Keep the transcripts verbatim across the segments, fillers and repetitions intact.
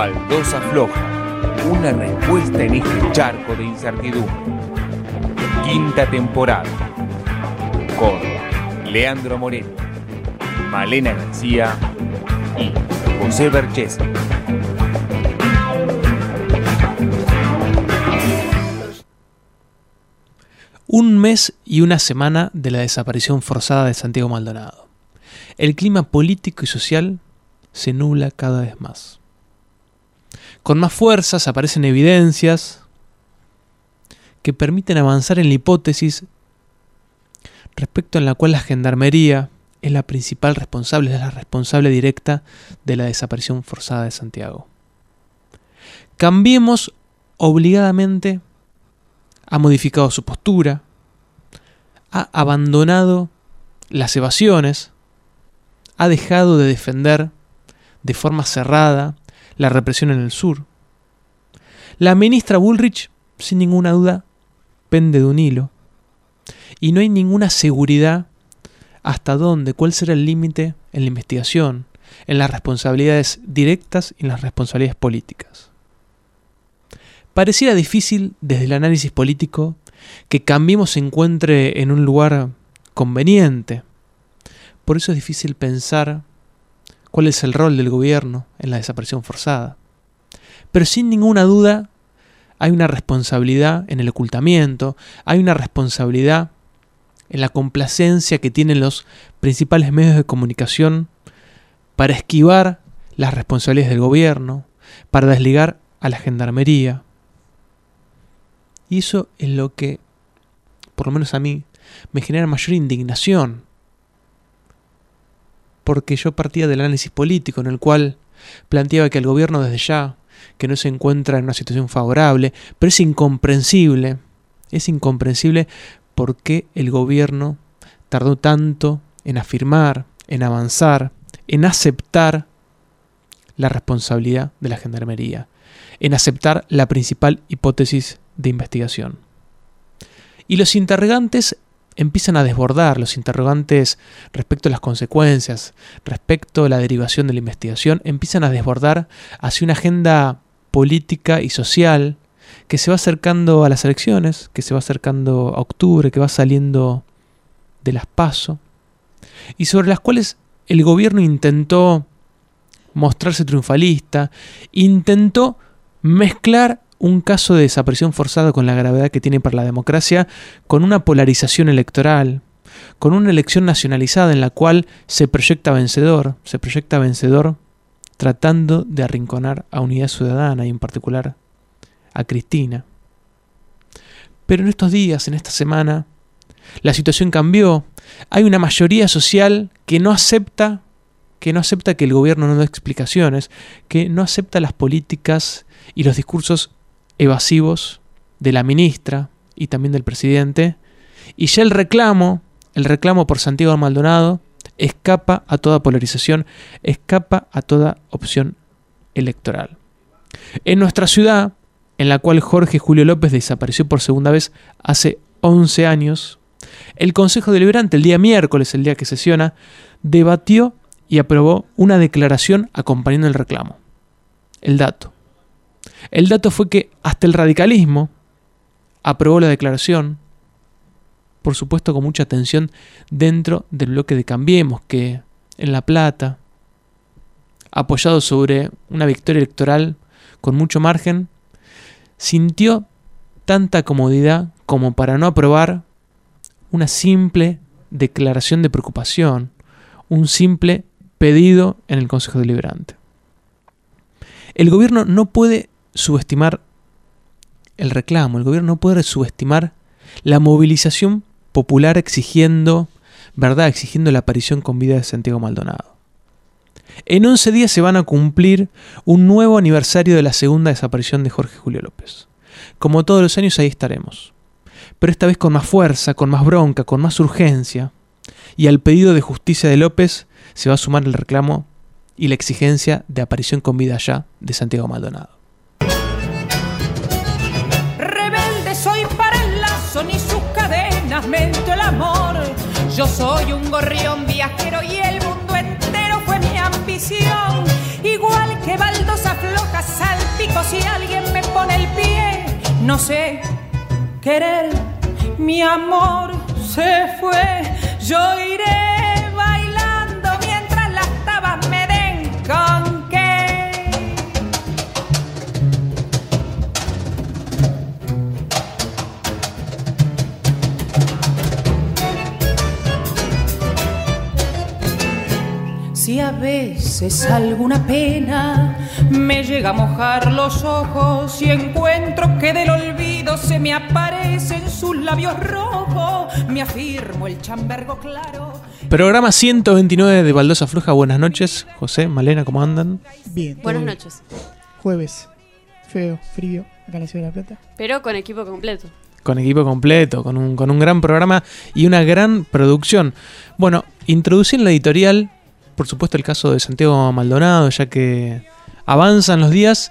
Baldosa Floja, una respuesta en este charco de incertidumbre. Quinta temporada, con Leandro Moreno, Malena García y José Berchese. Un mes y una semana de la desaparición forzada de Santiago Maldonado. El clima político y social se nubla cada vez más. Con más fuerzas aparecen evidencias que permiten avanzar en la hipótesis respecto en la cual la Gendarmería es la principal responsable, es la responsable directa de la desaparición forzada de Santiago. Cambiemos obligadamente ha modificado su postura, ha abandonado las evasiones, ha dejado de defender de forma cerrada la represión en el sur. La ministra Bullrich, sin ninguna duda, pende de un hilo. Y no hay ninguna seguridad hasta dónde, cuál será el límite en la investigación, en las responsabilidades directas y en las responsabilidades políticas. Pareciera difícil desde el análisis político que Cambiemos se encuentre en un lugar conveniente. Por eso es difícil pensar cuál es el rol del gobierno en la desaparición forzada. Pero sin ninguna duda hay una responsabilidad en el ocultamiento, hay una responsabilidad en la complacencia que tienen los principales medios de comunicación para esquivar las responsabilidades del gobierno, para desligar a la Gendarmería. Y eso es lo que, por lo menos a mí, me genera mayor indignación. Porque yo partía del análisis político en el cual planteaba que el gobierno desde ya, que no se encuentra en una situación favorable, pero es incomprensible, es incomprensible por qué el gobierno tardó tanto en afirmar, en avanzar, en aceptar la responsabilidad de la Gendarmería, en aceptar la principal hipótesis de investigación. Y los interrogantes empiezan a desbordar, los interrogantes respecto a las consecuencias, respecto a la derivación de la investigación, empiezan a desbordar hacia una agenda política y social que se va acercando a las elecciones, que se va acercando a octubre, que va saliendo de las PASO, y sobre las cuales el gobierno intentó mostrarse triunfalista, intentó mezclar un caso de desaparición forzada con la gravedad que tiene para la democracia, con una polarización electoral, con una elección nacionalizada en la cual se proyecta vencedor, se proyecta vencedor tratando de arrinconar a Unidad Ciudadana y en particular a Cristina. Pero en estos días, en esta semana, la situación cambió. Hay una mayoría social que no acepta, que no acepta que el gobierno no dé explicaciones, que no acepta las políticas y los discursos evasivos de la ministra y también del presidente, y ya el reclamo, el reclamo por Santiago Maldonado escapa a toda polarización, escapa a toda opción electoral. En nuestra ciudad, en la cual Jorge Julio López desapareció por segunda vez hace once años, el Consejo Deliberante, el día miércoles, el día que sesiona, debatió y aprobó una declaración acompañando el reclamo. El dato. El dato fue que hasta el radicalismo aprobó la declaración, por supuesto con mucha atención dentro del bloque de Cambiemos, que en La Plata, apoyado sobre una victoria electoral con mucho margen, sintió tanta comodidad como para no aprobar una simple declaración de preocupación, un simple pedido en el Consejo Deliberante. El gobierno no puede subestimar el reclamo, el gobierno no puede subestimar la movilización popular exigiendo, ¿verdad?, exigiendo la aparición con vida de Santiago Maldonado. En once días se van a cumplir un nuevo aniversario de la segunda desaparición de Jorge Julio López. Como todos los años ahí estaremos, pero esta vez con más fuerza, con más bronca, con más urgencia, y al pedido de justicia de López se va a sumar el reclamo y la exigencia de aparición con vida ya de Santiago Maldonado. Rebelde soy para el lazo, ni sus cadenas mento el amor. Yo soy un gorrión viajero y el mundo entero fue mi ambición. Igual que baldosa floja no sé querer, mi amor se fue, yo iré bailando mientras las tabas me den con qué. Si a veces alguna pena me llega a mojar los ojos y encuentro que del olvido se me aparecen sus labios rojos, me afirmo el chambergo claro. Programa ciento veintinueve de Baldosa Floja. Buenas noches, José, Malena, ¿cómo andan? Bien. Buenas bien. noches. Jueves, feo, frío, acá en la Ciudad de La Plata. Pero con equipo completo. Con equipo completo, con un, con un gran programa y una gran producción. Bueno, introducí en la editorial, por supuesto, el caso de Santiago Maldonado, ya que avanzan los días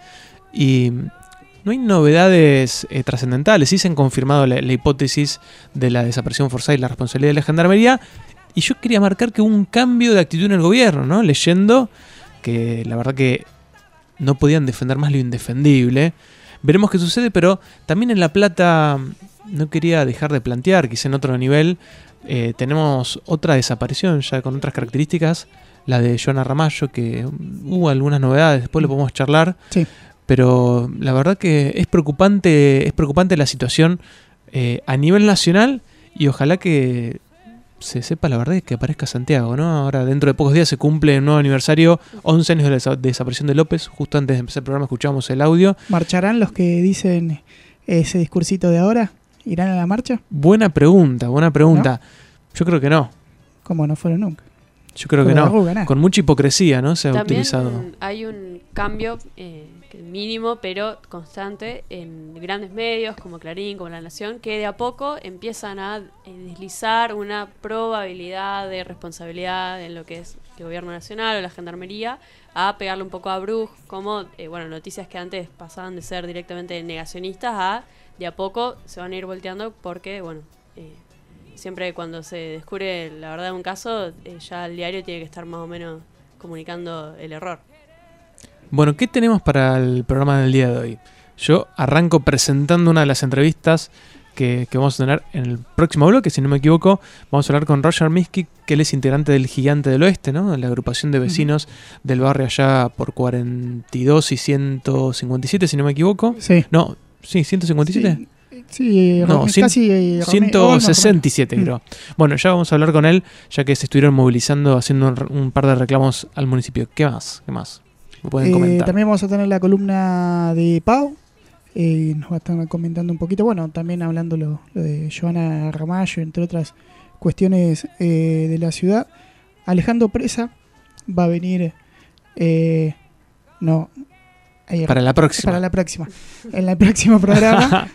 y no hay novedades eh, trascendentales. Sí se han confirmado la, la hipótesis de la desaparición forzada y la responsabilidad de la Gendarmería. Y yo quería marcar que hubo un cambio de actitud en el gobierno, ¿no? Leyendo que la verdad que no podían defender más lo indefendible. Veremos qué sucede, pero también en La Plata no quería dejar de plantear, quizá en otro nivel, eh, tenemos otra desaparición ya con otras características, la de Joana Ramallo, que hubo algunas novedades, después lo podemos charlar, Sí. pero la verdad que es preocupante, es preocupante la situación eh, a nivel nacional y ojalá que se sepa la verdad y que aparezca Santiago, ¿no? Ahora dentro de pocos días se cumple un nuevo aniversario, once años de la desa- desaparición de López. Justo antes de empezar el programa escuchamos el audio. ¿Marcharán los que dicen ese discursito de ahora? ¿Irán a la marcha? Buena pregunta, buena pregunta. Yo creo que no. Como no fueron nunca. Yo creo que Con la no. arruga, nada. Con mucha hipocresía, ¿no? Se ha También utilizado. hay un cambio eh, que mínimo pero constante en grandes medios como Clarín, como La Nación, que de a poco empiezan a eh, deslizar una probabilidad de responsabilidad en lo que es el gobierno nacional o la gendarmería, a pegarle un poco a Bruj, como eh, bueno, noticias que antes pasaban de ser directamente negacionistas a de a poco se van a ir volteando porque bueno, eh, siempre cuando se descubre la verdad de un caso, eh, ya el diario tiene que estar más o menos comunicando el error. Bueno, ¿qué tenemos para el programa del día de hoy? Yo arranco presentando una de las entrevistas que, que vamos a tener en el próximo bloque, si no me equivoco. Vamos a hablar con Roger Miski, que él es integrante del Gigante del Oeste, ¿no? La agrupación de vecinos uh-huh. del barrio allá por cuarenta y dos y ciento cincuenta y siete, si no me equivoco. Sí. No, sí, ciento cincuenta y siete. Sí. Sí, no, cien, casi eh, ciento sesenta y siete oh, no, creo. Bueno, ya vamos a hablar con él, ya que se estuvieron movilizando, haciendo un, un par de reclamos al municipio. ¿Qué más? ¿Qué más? ¿Me pueden eh, comentar? También vamos a tener la columna de Pau. Eh, nos va a estar comentando un poquito, bueno, también hablando lo, lo de Joana Ramallo, entre otras cuestiones eh, de la ciudad. Alejandro Presa va a venir, eh, no, ayer, para la próxima. Para la próxima, en el próximo programa.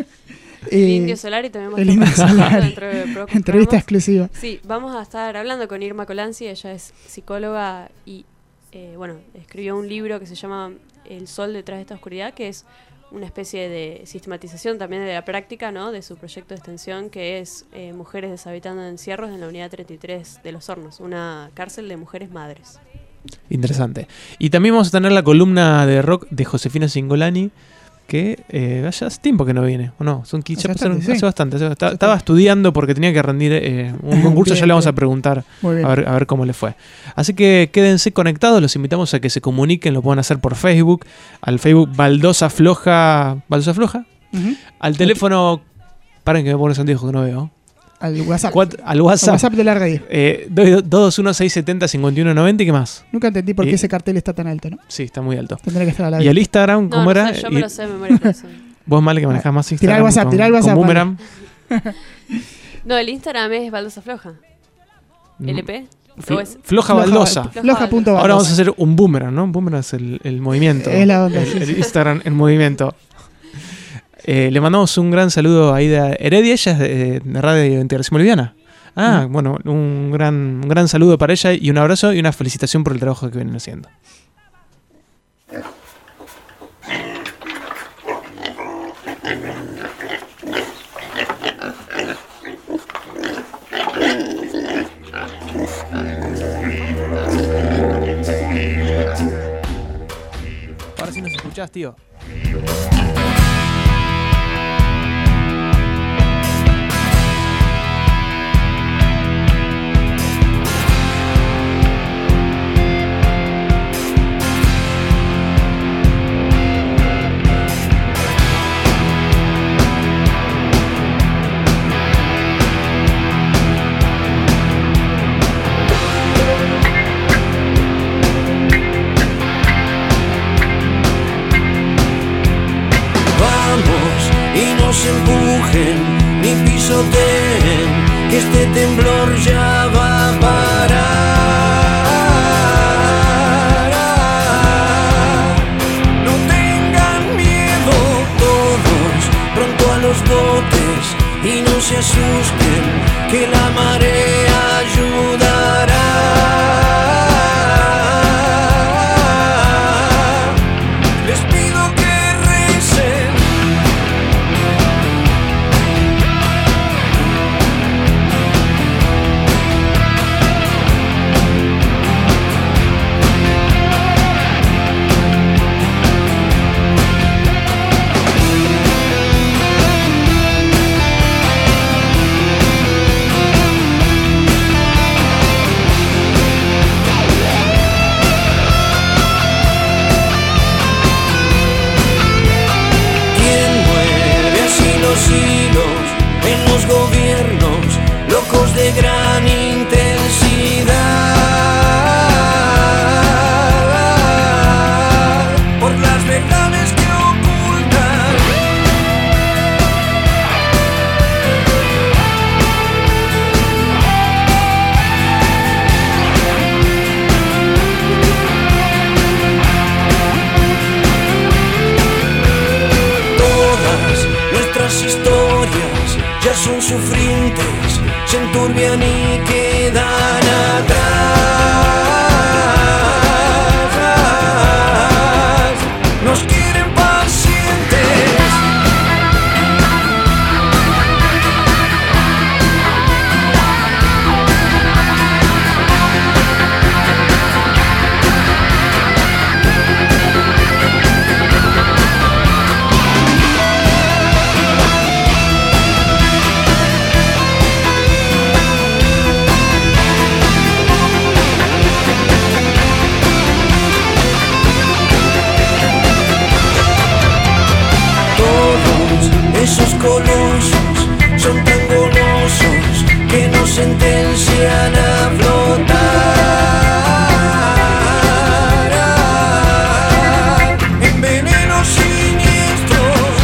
El Indio Solari también va a el Indio Solari. dentro de pocos Entrevista programas. exclusiva. Sí, vamos a estar hablando con Irma Colanzi, ella es psicóloga y eh, bueno, escribió un libro que se llama El sol detrás de esta oscuridad, que es una especie de sistematización también de la práctica, ¿no? De su proyecto de extensión, que es eh, Mujeres deshabitando encierros en la unidad treinta y tres de Los Hornos, una cárcel de mujeres madres. Interesante. Y también vamos a tener la columna de rock de Josefina Cingolani, que eh, hace tiempo que no viene, ¿o no? Son quince, hace, bastante, hace, sí. bastante. Hace, estaba, estaba estudiando porque tenía que rendir eh, un concurso, Bien, ya le vamos bien. a preguntar Muy bien. a ver, a ver cómo le fue. Así que quédense conectados, los invitamos a que se comuniquen, lo puedan hacer por Facebook, al Facebook Baldosa Floja, ¿Baldosa Floja? Uh-huh. Al teléfono, paren que me pone Santiago que no veo. Al WhatsApp. Cuatro, al Al WhatsApp. WhatsApp de la radio. Eh, dos dos uno seis siete cero cinco uno nueve cero, ¿y qué más? Nunca entendí por qué Y- ese cartel está tan alto, ¿no? Sí, está muy alto. Tendría que estar a la Y al Instagram, No, ¿cómo no era? sé, yo Y- me lo sé de memoria. por eso. Vos, Male, que manejás más Tirá Instagram. el WhatsApp, con, tirá el con WhatsApp, Boomerang. No, el Instagram es Baldosa Floja. ¿L P? Fl- ¿O es? Floja Floja- Baldosa. Floja punto baldosa. Ahora vamos a hacer un boomerang, ¿no? Un boomerang es el, el movimiento. Es la onda, el, sí, el sí. Instagram en movimiento. Eh, le mandamos un gran saludo a Aida Heredia, ella es de, de Radio Integración Boliviana. Ah, Mm. bueno, un gran, un gran saludo para ella y un abrazo y una felicitación por el trabajo que vienen haciendo. Ahora sí nos escuchás, tío. nos empujen ni pisoteen, que este temblor ya va a parar. No tengan miedo todos, pronto a los botes, y no se asusten, que la marea ayudará. Les pido que recen. Hilos en los gobiernos, locos de gran intensidad, por las verdades que ocultan. Todas nuestras historias ya son sufrientes, se enturbian y quedan atrás. Nos quieren pacientes. Esos colosos son tan golosos que nos sentencian a flotar en venenos siniestros.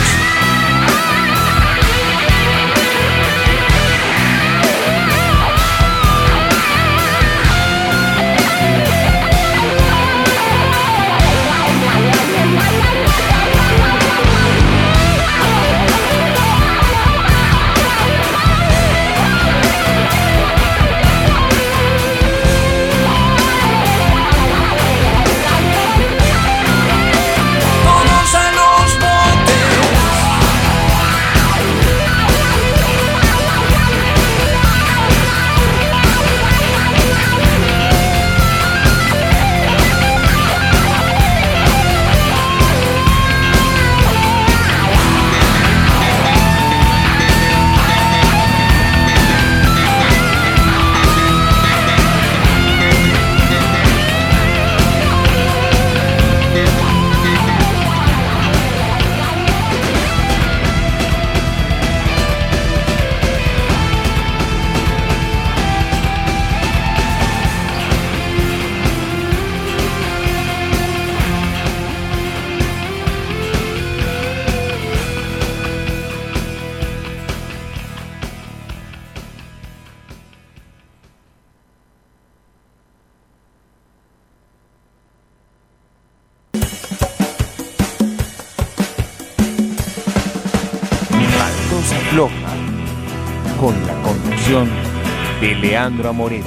Floja, con la conducción de Leandro Amoretti.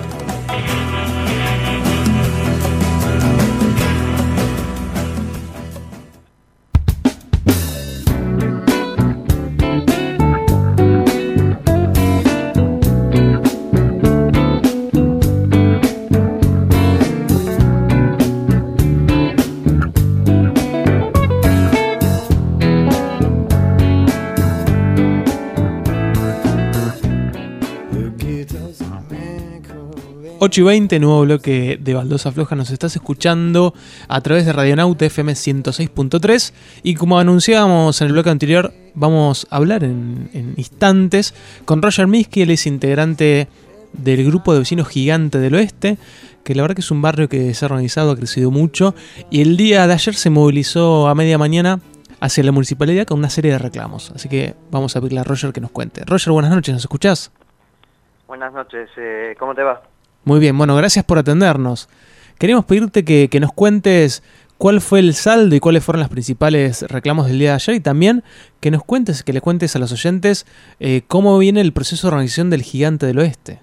ocho y veinte, nuevo bloque de Baldosa Floja. Nos estás escuchando a través de Radionauta F M ciento seis punto tres. Y como anunciábamos en el bloque anterior, vamos a hablar en, en instantes con Roger Miski. Él es integrante del grupo de vecinos Gigante del Oeste, que la verdad que es un barrio que se ha organizado, ha crecido mucho. Y el día de ayer se movilizó a media mañana hacia la municipalidad con una serie de reclamos. Así que vamos a pedirle a Roger que nos cuente. Roger, buenas noches, ¿nos escuchás? Buenas noches, eh, ¿cómo te va? Muy bien, bueno, gracias por atendernos. Queríamos pedirte que, que nos cuentes cuál fue el saldo y cuáles fueron los principales reclamos del día de ayer, y también que nos cuentes, que le cuentes a los oyentes eh, cómo viene el proceso de organización del Gigante del Oeste.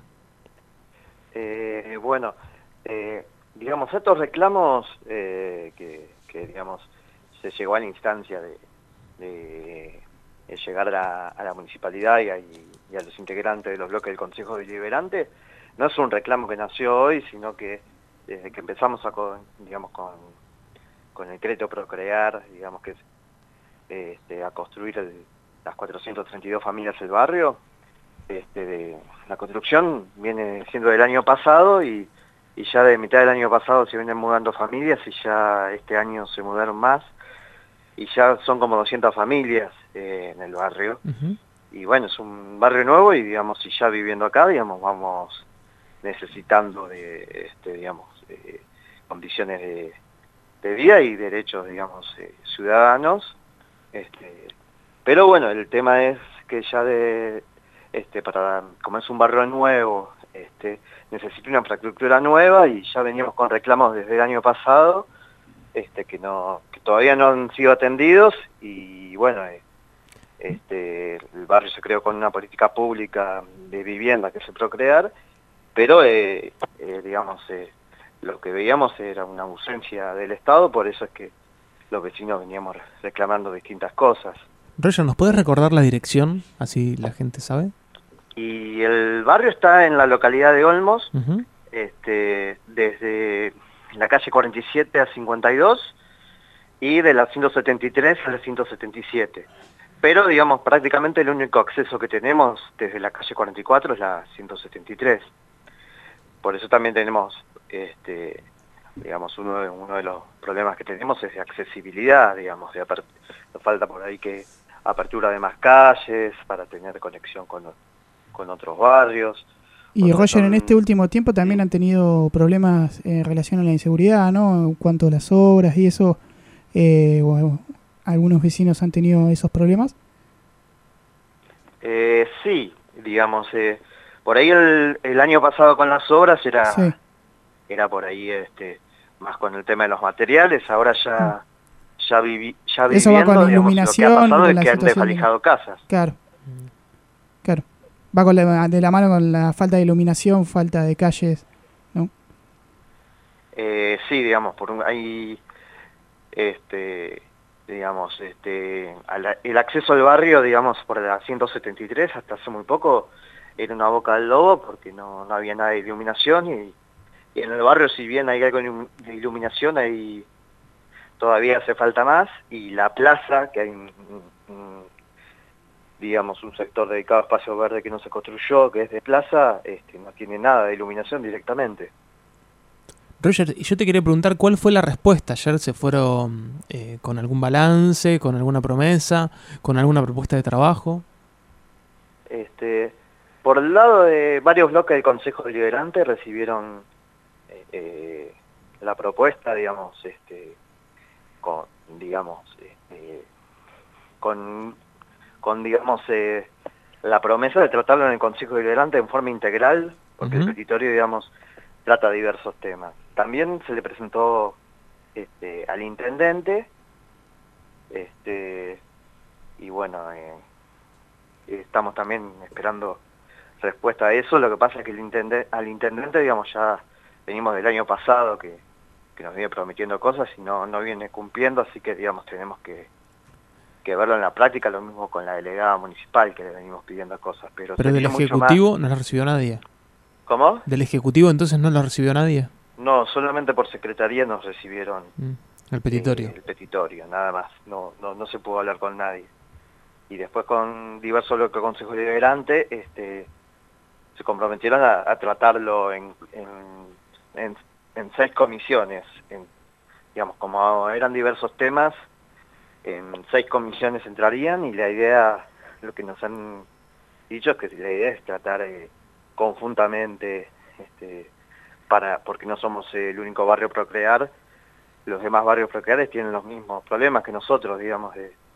Eh, bueno, eh, digamos, estos reclamos eh, que, que, digamos, se llegó a la instancia de, de, de llegar a la, a la municipalidad y a, y a los integrantes de los bloques del Consejo Deliberante, no es un reclamo que nació hoy, sino que desde que empezamos a, con, digamos, con, con el decreto Procrear, digamos que es este, a construir el, las cuatrocientas treinta y dos familias del barrio, este, de, la construcción viene siendo del año pasado y, y ya de mitad del año pasado se vienen mudando familias y ya este año se mudaron más y ya son como doscientas familias eh, en el barrio. Uh-huh. Y bueno, es un barrio nuevo y digamos, si ya viviendo acá, digamos, vamos necesitando de, este, digamos, eh, condiciones de, de vida y derechos, digamos, eh, ciudadanos. Este, pero bueno, el tema es que ya de, este, para, como es un barrio nuevo, este, necesita una infraestructura nueva y ya veníamos con reclamos desde el año pasado, este, que no, que todavía no han sido atendidos y bueno, eh, este, el barrio se creó con una política pública de vivienda que es el Procrear. Pero, eh, eh, digamos, eh, lo que veíamos era una ausencia del Estado, por eso es que los vecinos veníamos reclamando distintas cosas. Roger, ¿nos puedes recordar la dirección? Así la gente sabe. Y el barrio está en la localidad de Olmos, uh-huh. este, desde la calle cuarenta y siete a cincuenta y dos y de la ciento setenta y tres a la ciento setenta y siete. Pero, digamos, prácticamente el único acceso que tenemos desde la calle cuarenta y cuatro es la ciento setenta y tres. Por eso también tenemos, este, digamos, uno de, uno de los problemas que tenemos es de accesibilidad, digamos, de apart- falta por ahí que apertura de más calles para tener conexión con, con otros barrios. Y Otros Roger, son, en este último tiempo también sí. han tenido problemas en relación a la inseguridad, ¿no? En cuanto a las obras y eso, eh, bueno, ¿algunos vecinos han tenido esos problemas? Eh, sí, digamos, eh, por ahí el, el año pasado con las obras era, sí. era por ahí este, más con el tema de los materiales, ahora ya, ya, vivi, ya Eso viviendo, va con digamos, iluminación, lo que ha pasado con es que han desvalijado de... casas. Claro, claro. Va con la, de la mano con la falta de iluminación, falta de calles, ¿no? Eh, sí, digamos, por un, hay, este, digamos, este, al, el acceso al barrio, digamos, por la ciento setenta y tres hasta hace muy poco era una boca del lobo porque no, no había nada de iluminación y, y en el barrio, si bien hay algo de iluminación, ahí todavía hace falta más, y la plaza, que hay un, un, digamos un sector dedicado a espacio verde que no se construyó, que es de plaza, este, no tiene nada de iluminación directamente. Roger, yo te quería preguntar cuál fue la respuesta. Ayer se fueron eh, con algún balance, con alguna promesa, con alguna propuesta de trabajo. Este, por el lado de varios bloques del Consejo Deliberante recibieron eh, eh, la propuesta, digamos, este, con, digamos, este, con, con, digamos, eh, la promesa de tratarlo en el Consejo Deliberante en forma integral, porque uh-huh. el petitorio, digamos, trata diversos temas. También se le presentó este, al intendente, este, y bueno, eh, estamos también esperando respuesta a eso. Lo que pasa es que el intendente, al intendente, digamos, ya venimos del año pasado que, que nos viene prometiendo cosas y no, no viene cumpliendo, así que, digamos, tenemos que, que verlo en la práctica, lo mismo con la delegada municipal que le venimos pidiendo cosas. Pero, pero del Ejecutivo no la recibió nadie. ¿Cómo? ¿Del Ejecutivo entonces no lo recibió nadie? No, solamente por secretaría nos recibieron mm, el petitorio. Eh, el petitorio, nada más. No, no, no se pudo hablar con nadie. Y después con diversos bloques de Consejo Deliberante este, se comprometieron a, a tratarlo en, en, en, en seis comisiones. En, digamos, como eran diversos temas, en seis comisiones entrarían y la idea, lo que nos han dicho es que la idea es tratar eh, conjuntamente, este, para porque no somos eh, el único barrio Procrear, los demás barrios Procreares tienen los mismos problemas que nosotros, digamos, de,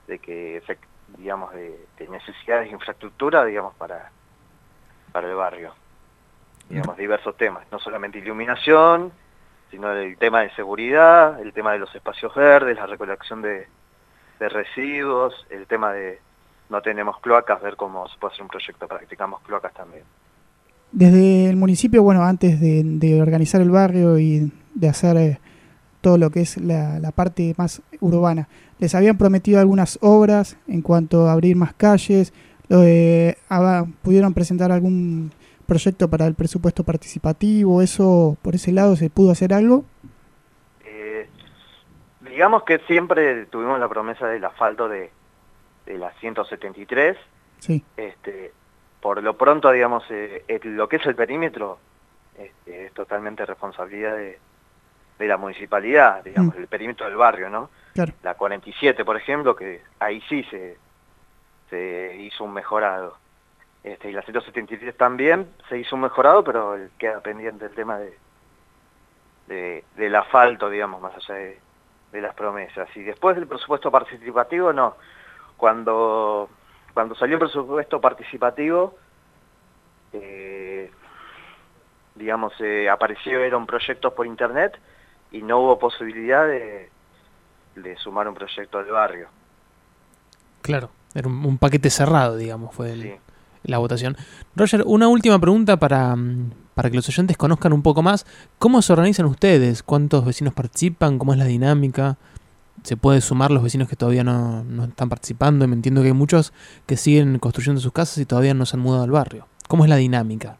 de que digamos de, de necesidades de infraestructura, digamos, para, para el barrio. Digamos, diversos temas, no solamente iluminación, sino el tema de seguridad, el tema de los espacios verdes, la recolección de, de residuos, el tema de no tenemos cloacas, ver cómo se puede hacer un proyecto, practicamos cloacas también. Desde el municipio, bueno, antes de, de organizar el barrio y de hacer eh, todo lo que es la, la parte más urbana, les habían prometido algunas obras en cuanto a abrir más calles, lo de, ah, pudieron presentar algún proyecto para el presupuesto participativo, eso por ese lado se pudo hacer algo. Eh, digamos que siempre tuvimos la promesa del asfalto de, de la ciento setenta y tres. Sí. Este, por lo pronto, digamos, eh, el, lo que es el perímetro este, es totalmente responsabilidad de, de la municipalidad, digamos, mm. el perímetro del barrio, ¿no? Claro. La cuarenta y siete, por ejemplo, que ahí sí se, se hizo un mejorado. Este, y la ciento setenta y tres también se hizo un mejorado, pero queda pendiente el tema de, de del asfalto, digamos, más allá de, de las promesas. Y después del presupuesto participativo, no. Cuando, cuando salió el presupuesto participativo, eh, digamos, eh, aparecieron proyectos por internet y no hubo posibilidad de, de sumar un proyecto del barrio. Claro, era un, un paquete cerrado, digamos, fue el... Sí. La votación. Roger, una última pregunta para, para que los oyentes conozcan un poco más. ¿Cómo se organizan ustedes? ¿Cuántos vecinos participan? ¿Cómo es la dinámica? ¿Se puede sumar los vecinos que todavía no, no están participando? Y me entiendo que hay muchos que siguen construyendo sus casas y todavía no se han mudado al barrio. ¿Cómo es la dinámica?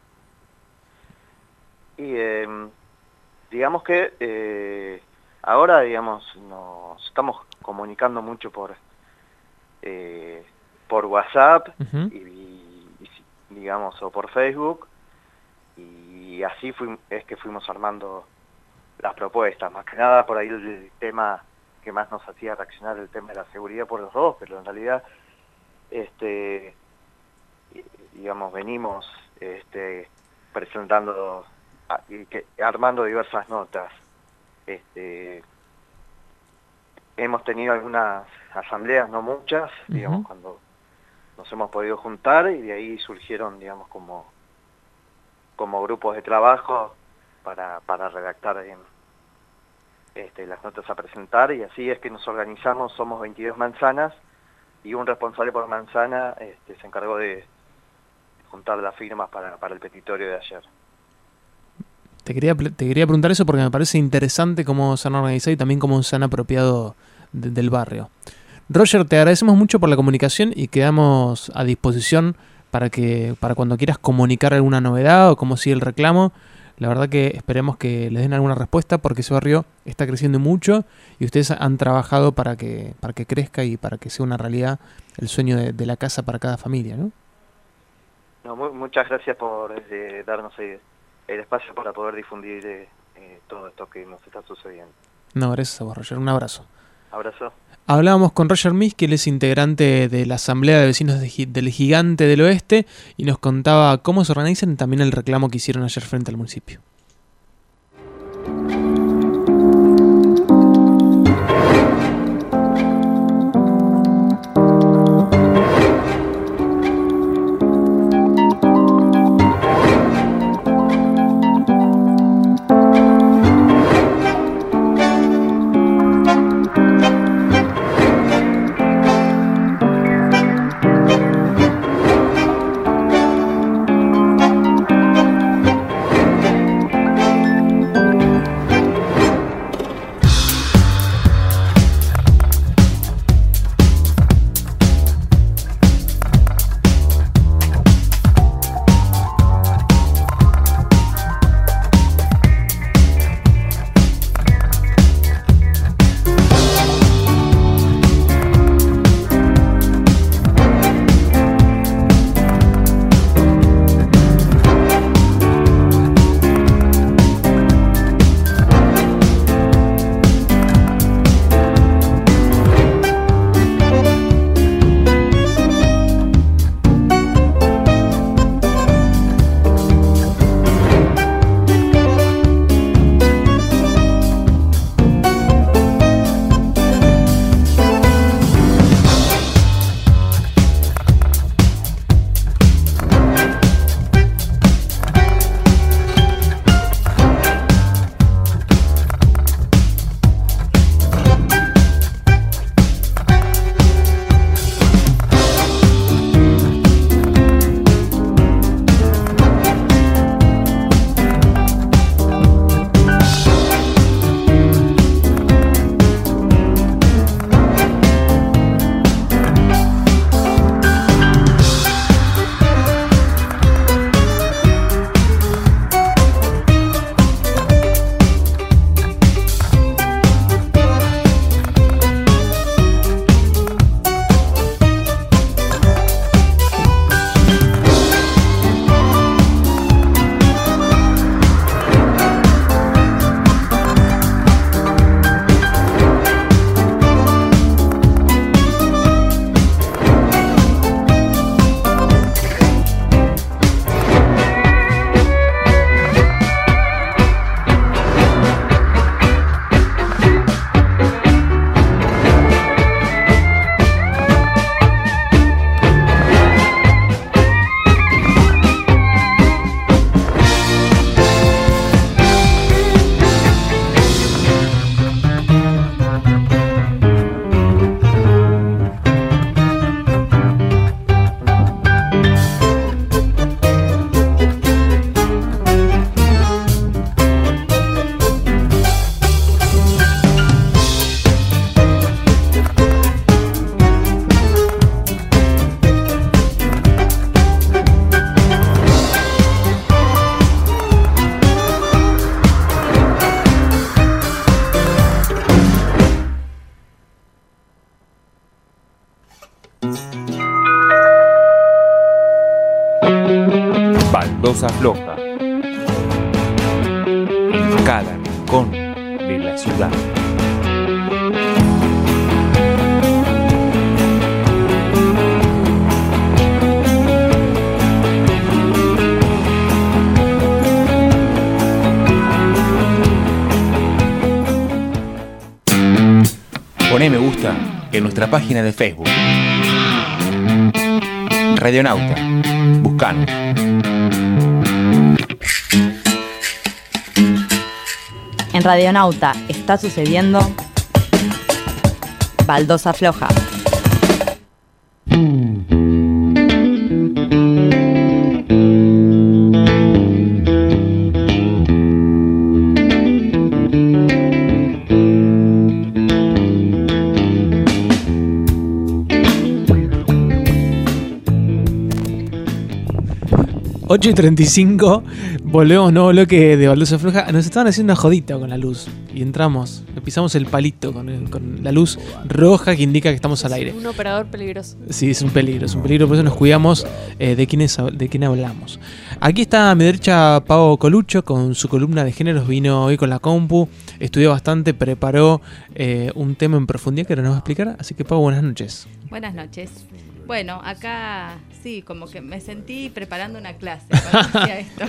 Y eh, digamos que eh, ahora, digamos, nos estamos comunicando mucho por, eh, por WhatsApp uh-huh. y digamos, o por Facebook, y así fuimos, es que fuimos armando las propuestas. Más que nada por ahí el, el tema que más nos hacía reaccionar, el tema de la seguridad por los dos, pero en realidad, este, digamos, venimos este, presentando, y que, armando diversas notas. Este, hemos tenido algunas asambleas, no muchas, uh-huh. digamos, cuando nos hemos podido juntar y de ahí surgieron, digamos, como, como grupos de trabajo para, para redactar en, este, las notas a presentar, y así es que nos organizamos. Somos veintidós manzanas y un responsable por manzana este, se encargó de juntar las firmas para, para el petitorio de ayer. Te quería, te quería preguntar eso porque me parece interesante cómo se han organizado y también cómo se han apropiado de, del barrio. Roger, te agradecemos mucho por la comunicación y quedamos a disposición para que para cuando quieras comunicar alguna novedad o cómo sigue el reclamo. La verdad que esperemos que les den alguna respuesta porque ese barrio está creciendo mucho y ustedes han trabajado para que para que crezca y para que sea una realidad el sueño de, de la casa para cada familia, ¿no? No, muy, muchas gracias por eh, darnos el, el espacio para poder difundir eh, eh, todo esto que nos está sucediendo. No, gracias a vos, Roger. Un abrazo. Abrazo. Hablábamos con Roger Misch, que él es integrante de la Asamblea de Vecinos de, del Gigante del Oeste, y nos contaba cómo se organizan y también el reclamo que hicieron ayer frente al municipio. baldosa floja en cada rincón de la ciudad. Poné me gusta en nuestra página de Facebook. Radionauta. Buscanos. En Radionauta está sucediendo Baldosa Floja. ocho y treinta y cinco, volvemos, nuevo bloque de Baldosa Floja. Nos estaban haciendo una jodita con la luz y entramos, le pisamos el palito con, el, con la luz roja que indica que estamos al aire. Un operador peligroso. Sí, es un peligro, es un peligro, por eso nos cuidamos eh, de, quién es, de quién hablamos. Aquí está a mi derecha Pau Colucho con su columna de géneros, vino hoy con la compu, estudió bastante, preparó eh, un tema en profundidad que ahora nos va a explicar, así que Pau, buenas noches. Buenas noches. Bueno, acá sí, como que me sentí preparando una clase cuando hacía esto.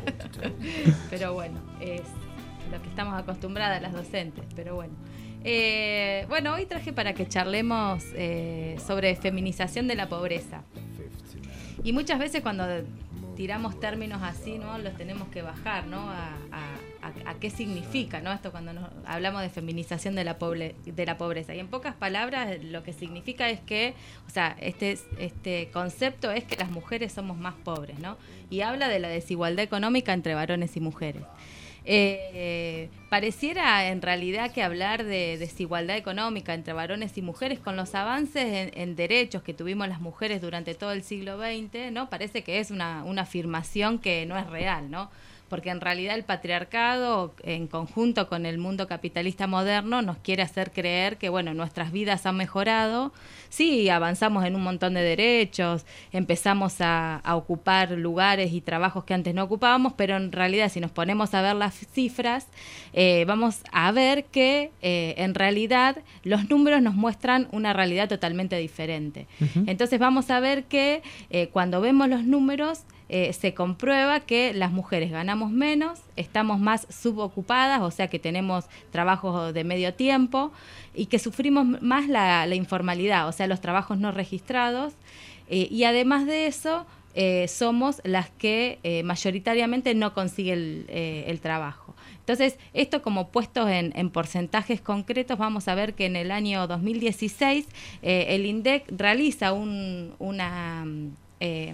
Pero bueno, es lo que estamos acostumbradas las docentes, pero bueno. Eh, bueno, hoy traje para que charlemos eh, sobre feminización de la pobreza. Y muchas veces cuando tiramos términos así, ¿no? Los tenemos que bajar, ¿no? A, a, a, a qué significa, ¿no? Esto cuando nos hablamos de feminización de la, pobre, de la pobreza. Y en pocas palabras lo que significa es que, o sea, este, este concepto es que las mujeres somos más pobres, ¿no? Y habla de la desigualdad económica entre varones y mujeres. Eh, pareciera en realidad que hablar de desigualdad económica entre varones y mujeres con los avances en, en derechos que tuvimos las mujeres durante todo el siglo veinte, ¿no? Parece que es una, una afirmación que no es real, ¿no? Porque en realidad el patriarcado, en conjunto con el mundo capitalista moderno, nos quiere hacer creer que, bueno, nuestras vidas han mejorado. Sí, avanzamos en un montón de derechos, empezamos a, a ocupar lugares y trabajos que antes no ocupábamos, pero en realidad si nos ponemos a ver las cifras, eh, vamos a ver que eh, en realidad los números nos muestran una realidad totalmente diferente. Uh-huh. Entonces vamos a ver que eh, cuando vemos los números, Eh, se comprueba que las mujeres ganamos menos, estamos más subocupadas, o sea que tenemos trabajos de medio tiempo y que sufrimos más la, la informalidad, o sea los trabajos no registrados eh, y además de eso eh, somos las que eh, mayoritariamente no consiguen el, eh, el trabajo. Entonces, esto como puestos en, en porcentajes concretos, vamos a ver que en el año dos mil dieciséis eh, el INDEC realiza un, una... Eh,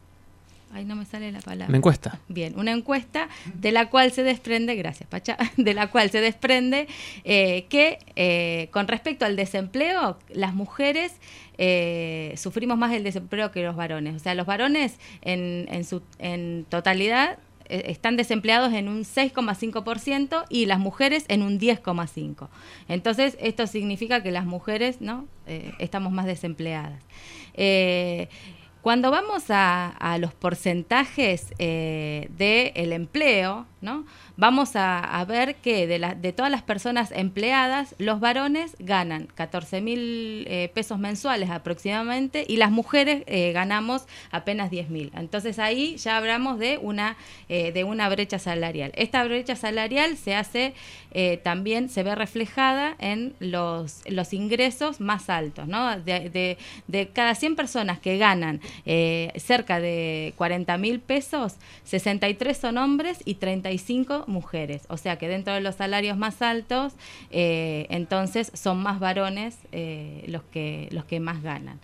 Ay, no me sale la palabra. Una encuesta. Bien, una encuesta de la cual se desprende, gracias Pacha, de la cual se desprende eh, que eh, con respecto al desempleo, las mujeres eh, sufrimos más el desempleo que los varones. O sea, los varones en, en su en totalidad eh, están desempleados en un seis coma cinco por ciento y las mujeres en un diez coma cinco por ciento. Entonces, esto significa que las mujeres, ¿no? eh, estamos más desempleadas. Eh, Cuando vamos a, a los porcentajes eh, del empleo, ¿no? Vamos a, a ver que de, la, de todas las personas empleadas, los varones ganan catorce mil eh, pesos mensuales aproximadamente y las mujeres eh, ganamos apenas diez mil. Entonces ahí ya hablamos de una, eh, de una brecha salarial. Esta brecha salarial se hace eh, también, se ve reflejada en los, los ingresos más altos, ¿no? De, de, de cada cien personas que ganan eh, cerca de cuarenta mil pesos, sesenta y tres son hombres y treinta y cinco mujeres, o sea que dentro de los salarios más altos eh, entonces son más varones eh, los que los que más ganan.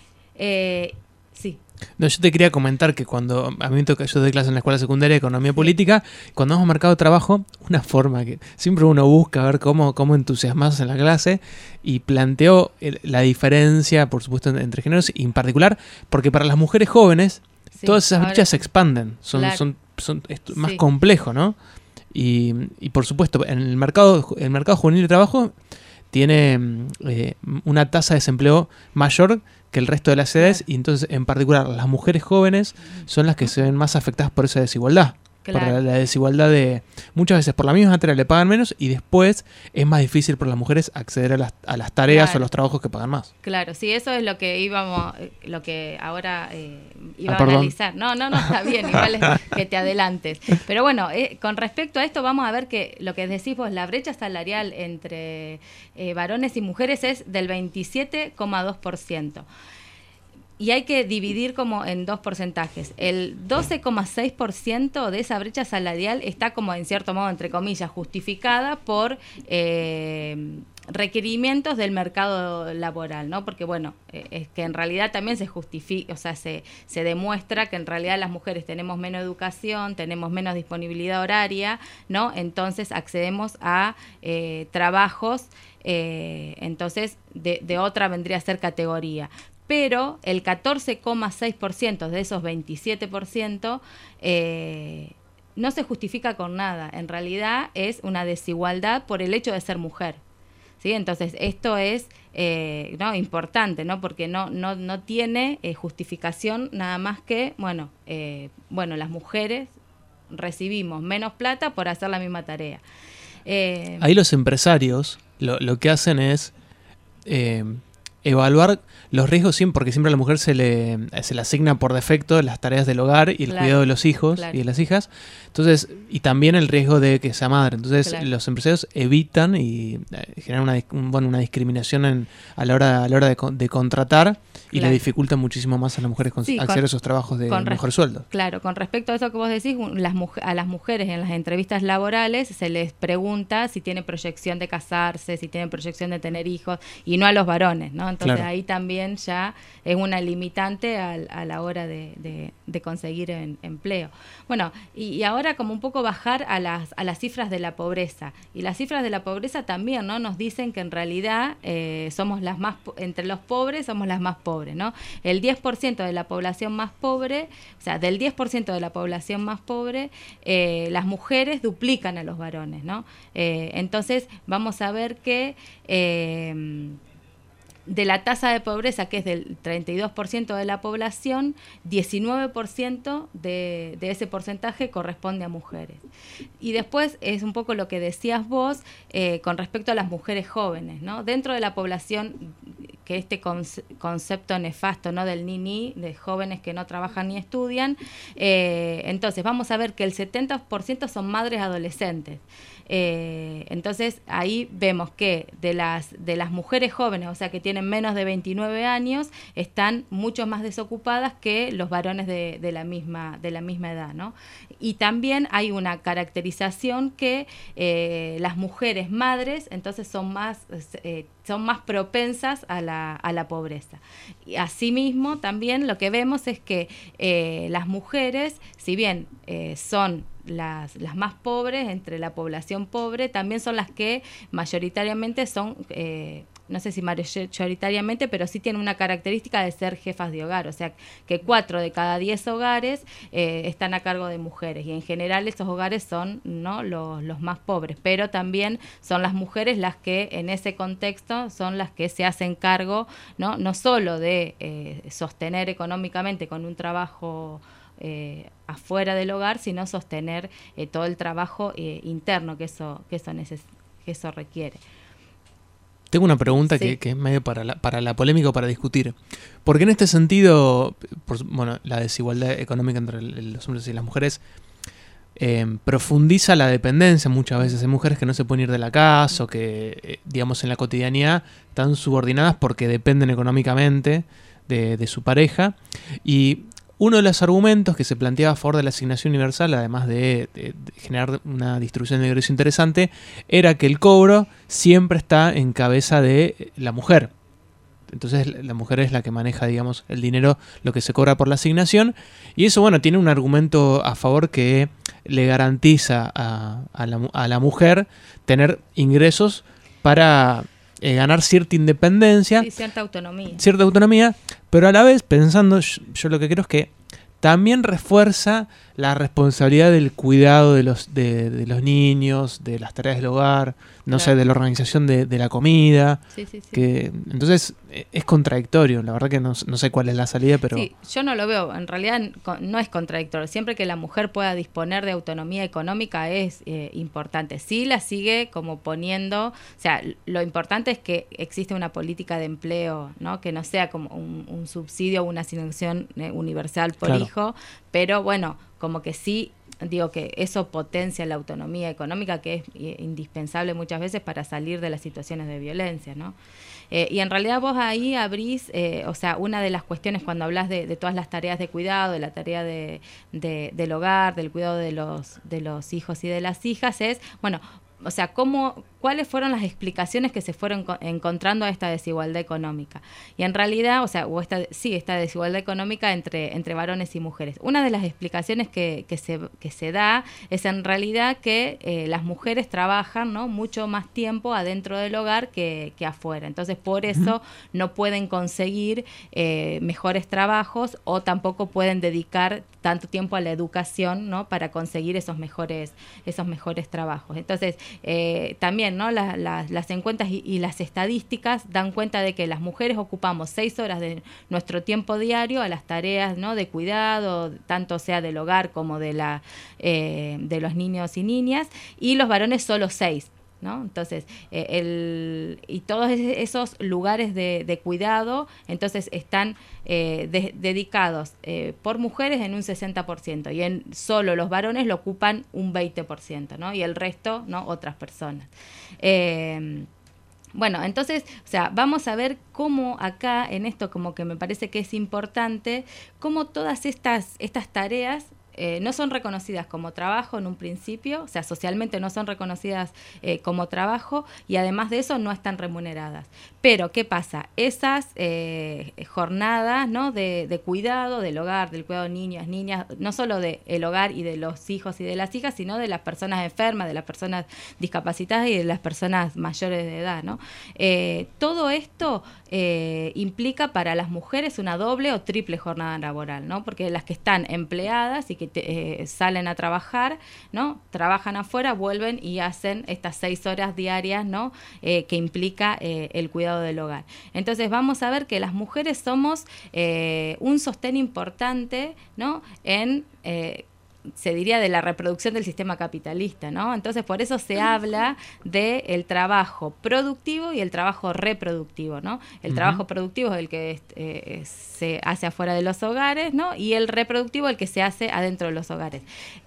Eh, sí. No, yo te quería comentar que cuando a mí me toca, yo doy clase en la escuela secundaria de economía política, cuando hemos marcado trabajo, una forma que siempre uno busca ver cómo, cómo entusiasmarse en la clase y planteó el, la diferencia, por supuesto, entre géneros y en particular, porque para las mujeres jóvenes sí, todas esas brechas se expanden, son, claro. son, son es más sí. complejo, ¿no? Y, y por supuesto, en el mercado, el mercado juvenil de trabajo tiene eh, una tasa de desempleo mayor que el resto de las edades, y entonces en particular las mujeres jóvenes son las que se ven más afectadas por esa desigualdad. Claro. Por la, la desigualdad de muchas veces por la misma tarea le pagan menos y después es más difícil para las mujeres acceder a las, a las tareas claro. o a los trabajos que pagan más. Claro, sí, eso es lo que íbamos, lo que ahora eh, iba ah, a analizar. No, no, no, está bien, igual es que te adelantes. Pero bueno, eh, con respecto a esto vamos a ver que lo que decís vos, la brecha salarial entre eh, varones y mujeres es del veintisiete coma dos por ciento. Y hay que dividir como en dos porcentajes. El doce coma seis por ciento de esa brecha salarial está como en cierto modo, entre comillas, justificada por eh, requerimientos del mercado laboral, ¿no? Porque bueno, eh, es que en realidad también se justifica, o sea, se, se demuestra que en realidad las mujeres tenemos menos educación, tenemos menos disponibilidad horaria, ¿no? Entonces accedemos a eh, trabajos, eh, entonces de, de otra vendría a ser categoría. Pero el catorce coma seis por ciento de esos veintisiete por ciento eh, no se justifica con nada. En realidad es una desigualdad por el hecho de ser mujer. ¿Sí? Entonces esto es eh, ¿no? importante, ¿no? Porque no, no, no tiene eh, justificación nada más que, bueno, eh, bueno, las mujeres recibimos menos plata por hacer la misma tarea. Eh, Ahí los empresarios lo, lo que hacen es... Eh, evaluar los riesgos siempre, porque siempre a la mujer se le, se le asigna por defecto las tareas del hogar y el claro, cuidado de los hijos claro. y de las hijas. Entonces, y también el riesgo de que sea madre. Entonces, claro. los empresarios evitan y eh, generan una, un, bueno, una discriminación en, a la hora, a la hora de, de contratar y claro. le dificultan muchísimo más a las mujeres con, sí, acceder con, a esos trabajos de mejor sueldo. Claro, con respecto a eso que vos decís, las a las mujeres en las entrevistas laborales se les pregunta si tienen proyección de casarse, si tienen proyección de tener hijos, y no a los varones, ¿no? Entonces claro. ahí también ya es una limitante a, a la hora de, de, de conseguir en, empleo. Bueno, y, y ahora como un poco bajar a las, a las cifras de la pobreza. Y las cifras de la pobreza también, ¿no? Nos dicen que en realidad eh, somos las más, entre los pobres somos las más pobres, ¿no? El diez por ciento de la población más pobre, o sea, del diez por ciento de la población más pobre, eh, las mujeres duplican a los varones, ¿no? Eh, entonces vamos a ver que... Eh, de la tasa de pobreza, que es del treinta y dos por ciento de la población, diecinueve por ciento de, de ese porcentaje corresponde a mujeres. Y después es un poco lo que decías vos eh, con respecto a las mujeres jóvenes, ¿no? Dentro de la población, que este conce- concepto nefasto, ¿no? del ni-ni, de jóvenes que no trabajan ni estudian, eh, entonces vamos a ver que el setenta por ciento son madres adolescentes. Eh, entonces ahí vemos que de las de las mujeres jóvenes, o sea que tienen menos de veintinueve años, están mucho más desocupadas que los varones de, de la misma de la misma edad, ¿no? Y también hay una caracterización que eh, las mujeres madres entonces son más eh, son más propensas a la, a la pobreza. Y asimismo también lo que vemos es que eh, las mujeres, si bien eh, son Las, las más pobres entre la población pobre, también son las que mayoritariamente son, eh, no sé si mayoritariamente, pero sí tienen una característica de ser jefas de hogar, o sea que cuatro de cada diez hogares eh, están a cargo de mujeres, y en general esos hogares son no los, los más pobres, pero también son las mujeres las que en ese contexto son las que se hacen cargo no, no solo de eh, sostener económicamente con un trabajo Eh, afuera del hogar, sino sostener eh, todo el trabajo eh, interno que eso que eso neces- que eso requiere. Tengo una pregunta sí. que, que es medio para la, para la polémica o para discutir. Porque en este sentido, por, bueno, la desigualdad económica entre el, los hombres y las mujeres eh, profundiza la dependencia muchas veces. Hay mujeres que no se pueden ir de la casa o que, eh, digamos, en la cotidianidad están subordinadas porque dependen económicamente de, de su pareja. Y uno de los argumentos que se planteaba a favor de la asignación universal, además de, de, de generar una distribución de ingresos interesante, era que el cobro siempre está en cabeza de la mujer. Entonces la mujer es la que maneja, digamos, el dinero, lo que se cobra por la asignación. Y eso, bueno, tiene un argumento a favor que le garantiza a, a, la, a la mujer tener ingresos para eh, ganar cierta independencia. Sí, cierta autonomía. Cierta autonomía, pero a la vez, pensando, yo, yo lo que creo es que también refuerza la responsabilidad del cuidado de los, de, de los niños, de las tareas del hogar, no Claro. sé, de la organización de, de la comida. Sí, sí, sí. Que, entonces eh, es contradictorio, la verdad que no, no sé cuál es la salida, pero... Sí, yo no lo veo, en realidad co- no es contradictorio. Siempre que la mujer pueda disponer de autonomía económica es eh, importante. Sí la sigue como poniendo, o sea, lo importante es que existe una política de empleo, ¿no? Que no sea como un, un subsidio o una asignación eh, universal por Claro. hijo, pero bueno, como que sí, digo que eso potencia la autonomía económica, que es eh, indispensable muchas veces para salir de las situaciones de violencia, ¿no? Eh, y en realidad vos ahí abrís, eh, o sea, una de las cuestiones cuando hablas de, de todas las tareas de cuidado, de la tarea de, de, del hogar, del cuidado de los, de los hijos y de las hijas, es, bueno, o sea, cómo, cuáles fueron las explicaciones que se fueron co- encontrando a esta desigualdad económica. Y en realidad, o sea, o esta, sí, esta desigualdad económica entre, entre varones y mujeres. Una de las explicaciones que, que, se, que se da es en realidad que eh, las mujeres trabajan, ¿no?, mucho más tiempo adentro del hogar que, que afuera. Entonces, por eso no pueden conseguir eh, mejores trabajos o tampoco pueden dedicar tanto tiempo a la educación, ¿no?, para conseguir esos mejores, esos mejores trabajos. Entonces, eh, también, ¿no?, la, la, las encuestas y, y las estadísticas dan cuenta de que las mujeres ocupamos seis horas de nuestro tiempo diario a las tareas, ¿no?, de cuidado, tanto sea del hogar como de, la, eh, de los niños y niñas, y los varones solo seis. ¿No? Entonces, eh, el, y todos esos lugares de, de cuidado, entonces están eh, de, dedicados eh, por mujeres en un sesenta por ciento y en solo los varones lo ocupan un veinte por ciento, ¿no? Y el resto, ¿no?, otras personas. Eh, Bueno, entonces, o sea, vamos a ver cómo acá, en esto como que me parece que es importante, cómo todas estas, estas tareas eh, no son reconocidas como trabajo en un principio, o sea, socialmente no son reconocidas eh, como trabajo y además de eso no están remuneradas. Pero, ¿qué pasa? Esas eh, jornadas, ¿no?, de, de cuidado del hogar, del cuidado de niños, niñas, no solo del hogar y de los hijos y de las hijas, sino de las personas enfermas, de las personas discapacitadas y de las personas mayores de edad, ¿no? Eh, todo esto eh, implica para las mujeres una doble o triple jornada laboral, ¿no? Porque las que están empleadas y que te, eh, salen a trabajar, ¿no?, trabajan afuera, vuelven y hacen estas seis horas diarias, ¿no?, eh, que implica eh, el cuidado del hogar. Entonces vamos a ver que las mujeres somos eh, un sostén importante, ¿no?, en eh, se diría de la reproducción del sistema capitalista, ¿no? Entonces por eso se habla de el trabajo productivo y el trabajo reproductivo, ¿no? El uh-huh. trabajo productivo es el que eh, se hace afuera de los hogares, ¿no? Y el reproductivo el que se hace adentro de los hogares.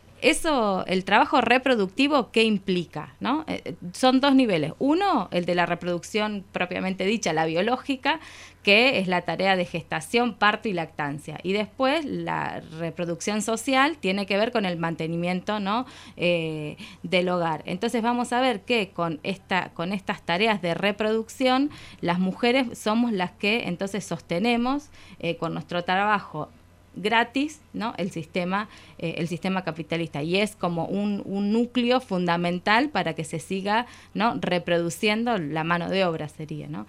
Eso, el trabajo reproductivo, ¿qué implica? ¿No? Eh, son dos niveles. Uno, el de la reproducción propiamente dicha, la biológica, que es la tarea de gestación, parto y lactancia. Y después la reproducción social tiene que ver con el mantenimiento, ¿no?, eh, del hogar. Entonces vamos a ver que con, esta, con estas tareas de reproducción, las mujeres somos las que entonces sostenemos eh, con nuestro trabajo gratis, ¿no?, el sistema eh, el sistema capitalista, y es como un, un núcleo fundamental para que se siga, ¿no?, reproduciendo la mano de obra, sería, ¿no?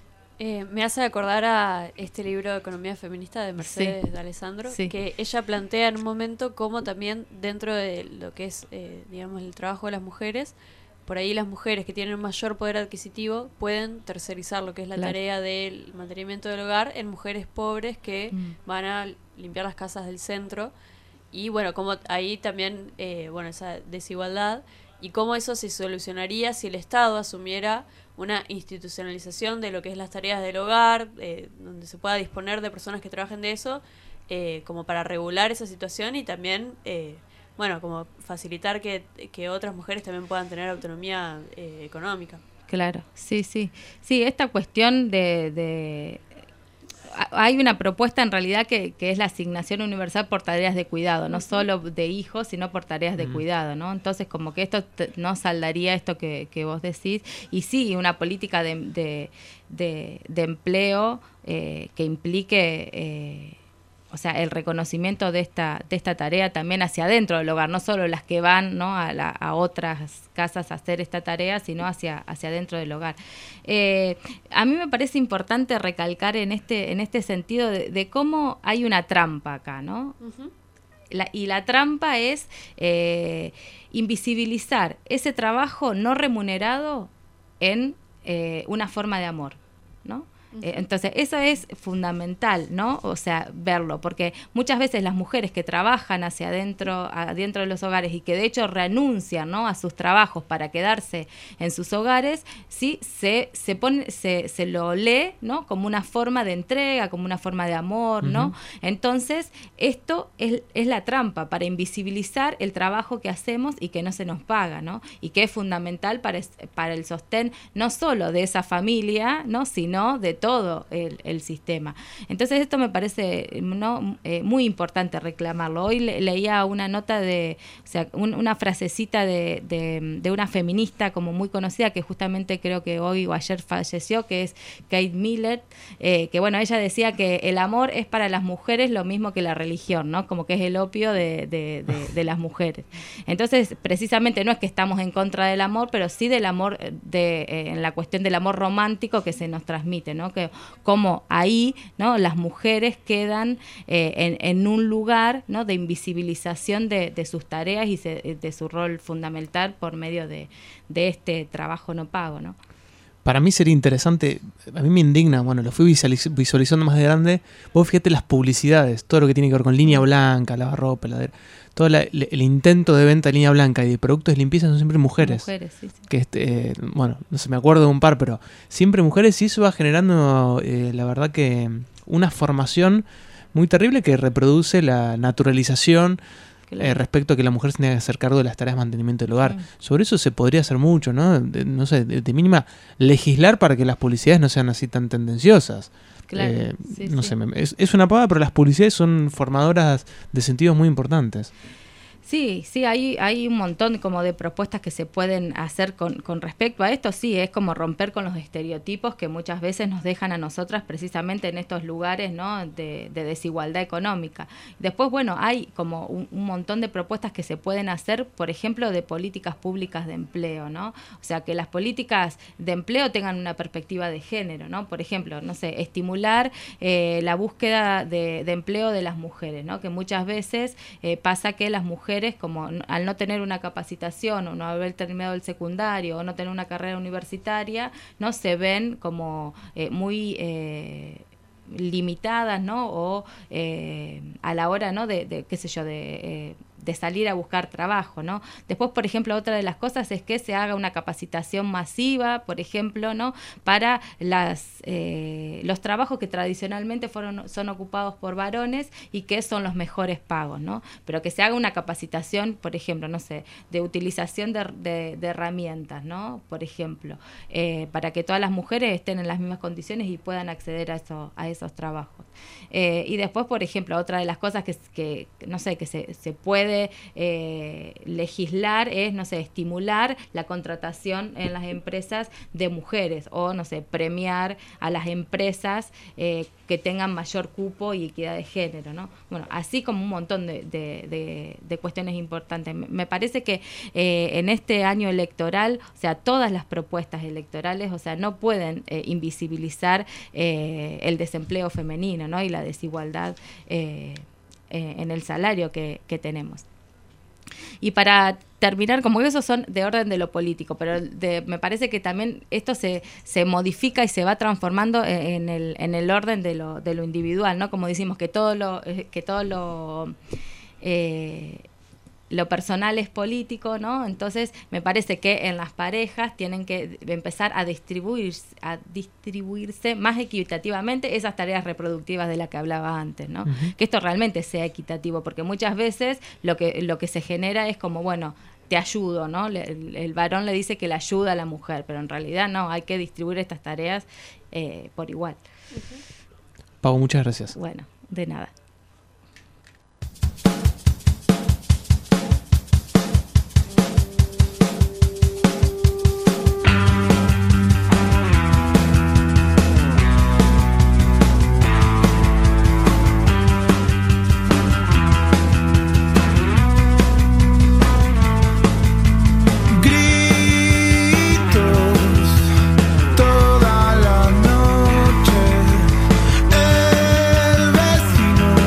Eh, me hace acordar a este libro de Economía Feminista de Mercedes Sí. de Alessandro, Sí. que ella plantea en un momento cómo también dentro de lo que es, eh, digamos, el trabajo de las mujeres, por ahí las mujeres que tienen un mayor poder adquisitivo pueden tercerizar lo que es la Claro. tarea del mantenimiento del hogar en mujeres pobres que Mm. van a limpiar las casas del centro. Y bueno, como ahí también, eh, bueno, esa desigualdad y cómo eso se solucionaría si el Estado asumiera una institucionalización de lo que es las tareas del hogar, eh, donde se pueda disponer de personas que trabajen de eso, eh, como para regular esa situación y también, eh, bueno, como facilitar que, que otras mujeres también puedan tener autonomía eh, económica. Claro, sí, sí. Sí, esta cuestión de... de hay una propuesta en realidad que, que es la asignación universal por tareas de cuidado, no uh-huh. solo de hijos, sino por tareas de uh-huh. cuidado, ¿no? Entonces, como que esto te, no saldaría esto que, que vos decís. Y sí, una política de, de, de, de empleo eh, que implique... Eh, o sea, el reconocimiento de esta de esta tarea también hacia adentro del hogar, no solo las que van, ¿no?, a, la, a otras casas a hacer esta tarea, sino hacia hacia adentro del hogar. Eh, a mí me parece importante recalcar en este en este sentido de, de cómo hay una trampa acá, ¿no? Uh-huh. la, y la trampa es eh, invisibilizar ese trabajo no remunerado en eh, una forma de amor, ¿no? Eh, entonces, eso es fundamental, ¿no? O sea, verlo, porque muchas veces las mujeres que trabajan hacia adentro, adentro de los hogares y que de hecho renuncian, ¿no?, a sus trabajos para quedarse en sus hogares, sí se, se pone, se, se lo lee, ¿no?, como una forma de entrega, como una forma de amor, ¿no? Uh-huh. Entonces, esto es, es la trampa para invisibilizar el trabajo que hacemos y que no se nos paga, ¿no? Y que es fundamental para, para el sostén no solo de esa familia, ¿no?, sino de todo el, el sistema. Entonces esto me parece no eh, muy importante reclamarlo. Hoy le, leía una nota de, o sea, un, una frasecita de, de, de una feminista como muy conocida, que justamente creo que hoy o ayer falleció, que es Kate Miller, eh, que bueno, ella decía que el amor es para las mujeres lo mismo que la religión, ¿no? Como que es el opio de, de, de, de las mujeres. Entonces, precisamente no es que estamos en contra del amor, pero sí del amor, de, eh, en la cuestión del amor romántico que se nos transmite, ¿no? Que como ahí, ¿no?, las mujeres quedan eh, en, en un lugar, ¿no?, de invisibilización de, de sus tareas y se, de su rol fundamental por medio de, de este trabajo no pago, ¿no? Para mí sería interesante, a mí me indigna, bueno, lo fui visualiz- visualizando más de grande, vos fíjate las publicidades, todo lo que tiene que ver con línea blanca, lavarropa, heladera, todo la, el, el intento de venta de línea blanca y de productos de limpieza son siempre mujeres. Mujeres, sí, sí. Que este, eh, bueno, no sé, me acuerdo de un par, pero siempre mujeres, y eso va generando, eh, la verdad que una formación muy terrible que reproduce la naturalización Eh, respecto a que la mujer se tenga que hacer cargo de las tareas de mantenimiento del hogar. Mm. Sobre eso se podría hacer mucho, ¿no? De, no sé, de, de mínima legislar para que las publicidades no sean así tan tendenciosas. Claro, eh, sí, no sí. sé, es, es una pavada, pero las publicidades son formadoras de sentidos muy importantes. Sí, sí, hay, hay un montón como de propuestas que se pueden hacer con, con respecto a esto. Sí, es como romper con los estereotipos que muchas veces nos dejan a nosotras precisamente en estos lugares, ¿no?, de, de desigualdad económica. Después, bueno, hay como un, un montón de propuestas que se pueden hacer, por ejemplo, de políticas públicas de empleo, ¿no? O sea, que las políticas de empleo tengan una perspectiva de género, ¿no? Por ejemplo, no sé, estimular eh, la búsqueda de, de empleo de las mujeres, ¿no? Que muchas veces eh, pasa que las mujeres, como al no tener una capacitación o no haber terminado el secundario o no tener una carrera universitaria, no se ven como eh, muy eh, limitadas, ¿no? O eh, a la hora, ¿no?, de, de qué sé yo, de eh, de salir a buscar trabajo, ¿no? Después, por ejemplo, otra de las cosas es que se haga una capacitación masiva, por ejemplo, ¿no?, para las eh, los trabajos que tradicionalmente fueron son ocupados por varones y que son los mejores pagos, ¿no? Pero que se haga una capacitación, por ejemplo, no sé, de utilización de, de, de herramientas, ¿no?, por ejemplo, eh, para que todas las mujeres estén en las mismas condiciones y puedan acceder a, eso, a esos trabajos. Eh, y después, por ejemplo, otra de las cosas que, que no sé, que se, se puede Eh, legislar es, no sé, estimular la contratación en las empresas de mujeres o, no sé, premiar a las empresas eh, que tengan mayor cupo y equidad de género, ¿no? Bueno, así como un montón de, de, de, de cuestiones importantes. Me parece que eh, en este año electoral, o sea, todas las propuestas electorales, o sea, no pueden eh, invisibilizar eh, el desempleo femenino, ¿no?, y la desigualdad eh, Eh, en el salario que, que tenemos. Y para terminar, como que esos son de orden de lo político, pero de, me parece que también esto se, se modifica y se va transformando en el, en el orden de lo, de lo individual, ¿no? Como decimos, que todo lo, que todo lo eh, lo personal es político, ¿no? Entonces me parece que en las parejas tienen que empezar a distribuir, a distribuirse más equitativamente esas tareas reproductivas de las que hablaba antes, ¿no? Uh-huh. Que esto realmente sea equitativo, porque muchas veces lo que, lo que se genera es como, bueno, te ayudo, ¿no? El, el varón le dice que le ayuda a la mujer, pero en realidad no, hay que distribuir estas tareas eh, por igual. Uh-huh. Pau, muchas gracias. Bueno, de nada. Toda la noche el vecino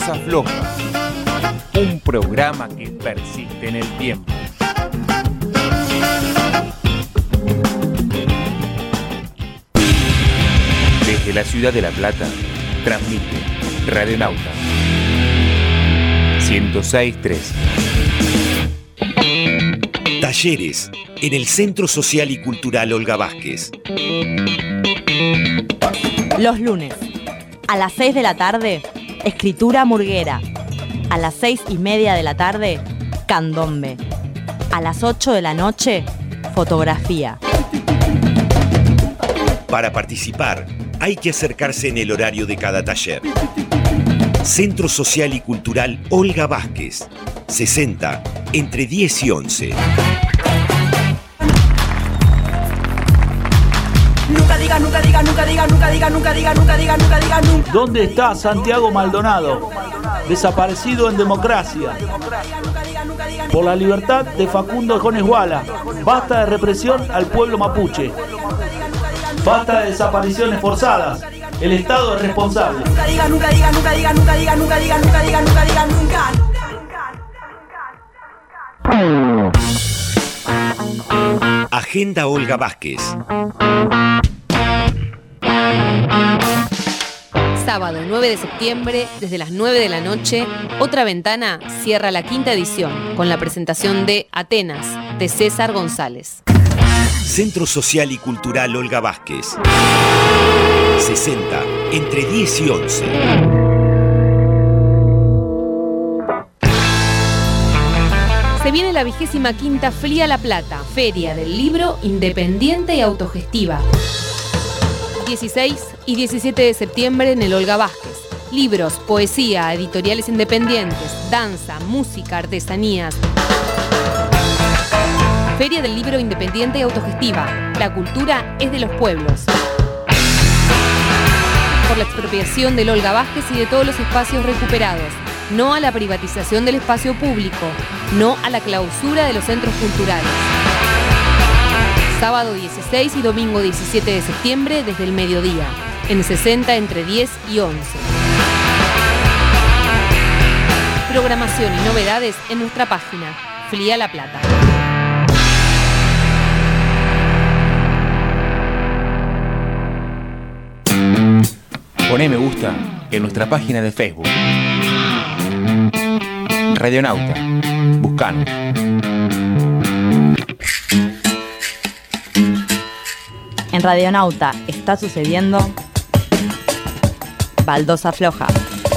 Baldosa Floja, un programa que persiste en el tiempo. Desde la ciudad de La Plata, transmite Radionauta ciento seis punto tres. Talleres en el Centro Social y Cultural Olga Vázquez. Los lunes, a las seis de la tarde, escritura murguera. A las seis y media de la tarde, candombe. A las ocho de la noche, fotografía. Para participar, hay que acercarse en el horario de cada taller. Centro Social y Cultural Olga Vázquez, sesenta, entre diez y once. Nunca diga, nunca diga, nunca diga, nunca diga, nunca diga, nunca diga, nunca diga, nunca. ¿Dónde está Santiago Maldonado? Desaparecido en democracia. Por la libertad de Facundo Jones-Wala. Basta de represión al pueblo mapuche. Basta de desapariciones forzadas. El Estado es responsable. Nunca diga, nunca diga, nunca diga, nunca diga, nunca diga, nunca diga, nunca diga, nunca. Agenda Olga Vázquez. Sábado nueve de septiembre, desde las nueve de la noche, Otra Ventana cierra la quinta edición con la presentación de Atenas, de César González. Centro Social y Cultural Olga Vázquez, sesenta, entre diez y once. Se viene la vigésima quinta Flia La Plata, Feria del Libro Independiente y Autogestiva. dieciséis y diecisiete de septiembre en el Olga Vázquez. Libros, poesía, editoriales independientes, danza, música, artesanías. Feria del Libro Independiente y Autogestiva. La cultura es de los pueblos. Por la expropiación del Olga Vázquez y de todos los espacios recuperados. No a la privatización del espacio público. No a la clausura de los centros culturales. Sábado dieciséis y domingo diecisiete de septiembre desde el mediodía. En sesenta entre diez y once. Programación y novedades en nuestra página. Flia La Plata. Poné me gusta en nuestra página de Facebook. Radionauta. Buscanos. En Radionauta está sucediendo Baldosa Floja.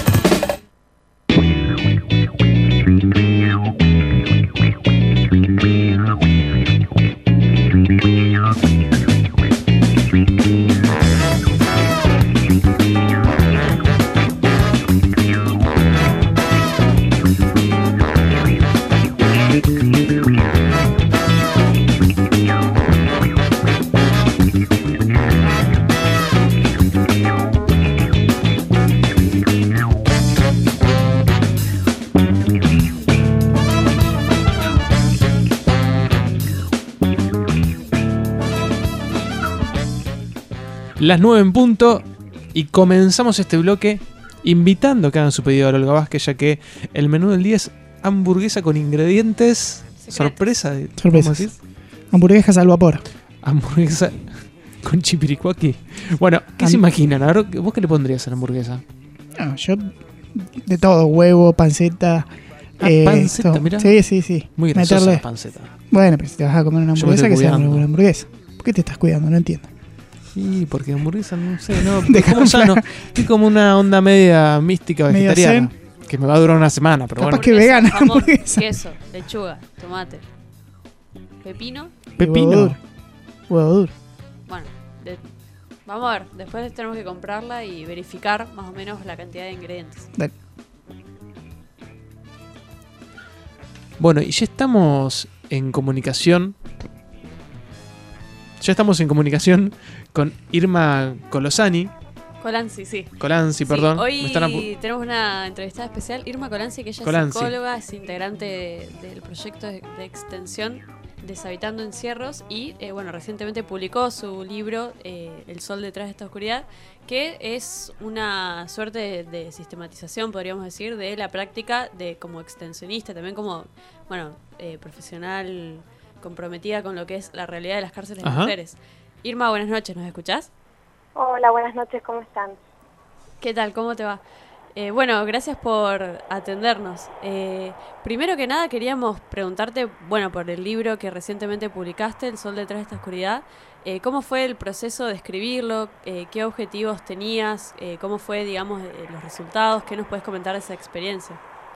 Las nueve en punto y comenzamos este bloque invitando a que hagan su pedido a Olga Vázquez, ya que el menú del día es hamburguesa con ingredientes secretos. Sorpresa. Sorpresas. Hamburguesas al vapor. Hamburguesa con chipiricuaki. Bueno, ¿qué Am- se imaginan? A ver, ¿vos qué le pondrías a la hamburguesa? No, yo de todo, huevo, panceta. Ah, eh, panceta, todo. mirá. Sí, sí, sí. Muy graciosa la panceta. Bueno, pero si te vas a comer una hamburguesa, que sea una hamburguesa. ¿Por qué te estás cuidando? No entiendo. Sí, porque hamburguesa, no sé, no. Como sano. Estoy como una onda media mística vegetariana. Que me va a durar una semana, pero capaz bueno. que vegana. Jamón, queso, lechuga, tomate, pepino. Pepino. Huevo duro. Huevo duro. Bueno, de, vamos a ver. Después tenemos que comprarla y verificar más o menos la cantidad de ingredientes. Dale. Bueno, y ya estamos en comunicación. Ya estamos en comunicación con Irma Colosani. Colanzi, sí. Colanzi, perdón. Sí, hoy Me están apu- tenemos una entrevistada especial. Irma Colanzi, que ella Colanzi. es psicóloga, es integrante de- del proyecto de, de extensión Deshabitando Encierros y, eh, bueno, recientemente publicó su libro eh, El sol detrás de esta oscuridad, que es una suerte de, de sistematización, podríamos decir, de la práctica de como extensionista, también como, bueno, eh, profesional comprometida con lo que es la realidad de las cárceles de Ajá. mujeres. Irma, buenas noches, ¿nos escuchás? Hola, buenas noches, ¿cómo están? ¿Qué tal? ¿Cómo te va? Eh, bueno, gracias por atendernos. Eh, primero que nada queríamos preguntarte, bueno, por el libro que recientemente publicaste, El sol detrás de esta oscuridad, eh, ¿cómo fue el proceso de escribirlo? Eh, ¿Qué objetivos tenías? Eh, ¿Cómo fue, digamos, eh, los resultados? ¿Qué nos puedes comentar de esa experiencia?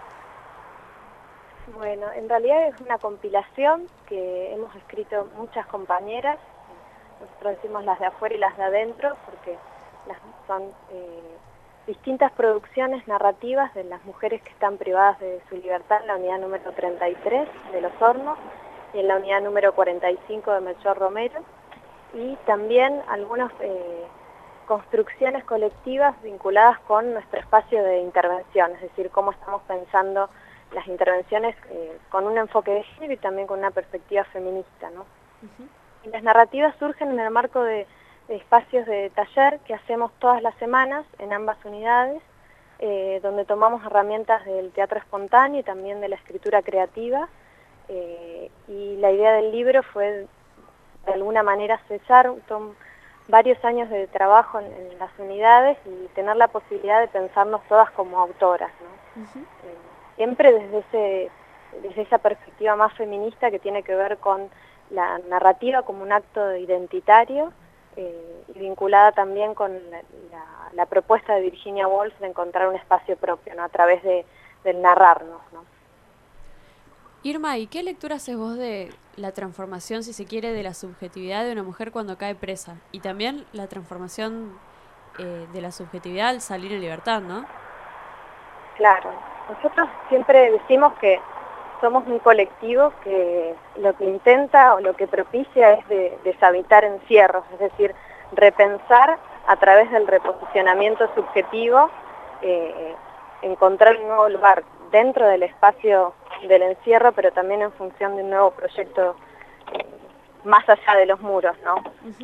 Bueno, en realidad es una compilación que hemos escrito muchas compañeras, nosotros decimos las de afuera y las de adentro, porque las son... Eh, distintas producciones narrativas de las mujeres que están privadas de su libertad en la unidad número treinta y tres de Los Hornos y en la unidad número cuarenta y cinco de Melchor Romero, y también algunas eh, construcciones colectivas vinculadas con nuestro espacio de intervención, es decir, cómo estamos pensando las intervenciones eh, con un enfoque de género y también con una perspectiva feminista, ¿no? Uh-huh. Y las narrativas surgen en el marco de espacios de taller que hacemos todas las semanas en ambas unidades, eh, donde tomamos herramientas del teatro espontáneo y también de la escritura creativa, eh, y la idea del libro fue de alguna manera cesar son varios años de trabajo en, en las unidades y tener la posibilidad de pensarnos todas como autoras, ¿no? Uh-huh. eh, siempre desde, ese, desde esa perspectiva más feminista que tiene que ver con la narrativa como un acto identitario, Eh, y vinculada también con la, la, la propuesta de Virginia Woolf de encontrar un espacio propio, ¿no? A través de, del narrarnos, ¿no? Irma, ¿y qué lectura haces vos de la transformación, si se quiere, de la subjetividad de una mujer cuando cae presa? Y también la transformación eh, de la subjetividad al salir en libertad, ¿no? Claro, nosotros siempre decimos que somos un colectivo que lo que intenta o lo que propicia es de, deshabitar encierros, es decir, repensar a través del reposicionamiento subjetivo, eh, encontrar un nuevo lugar dentro del espacio del encierro, pero también en función de un nuevo proyecto eh, más allá de los muros, ¿no? Uh-huh.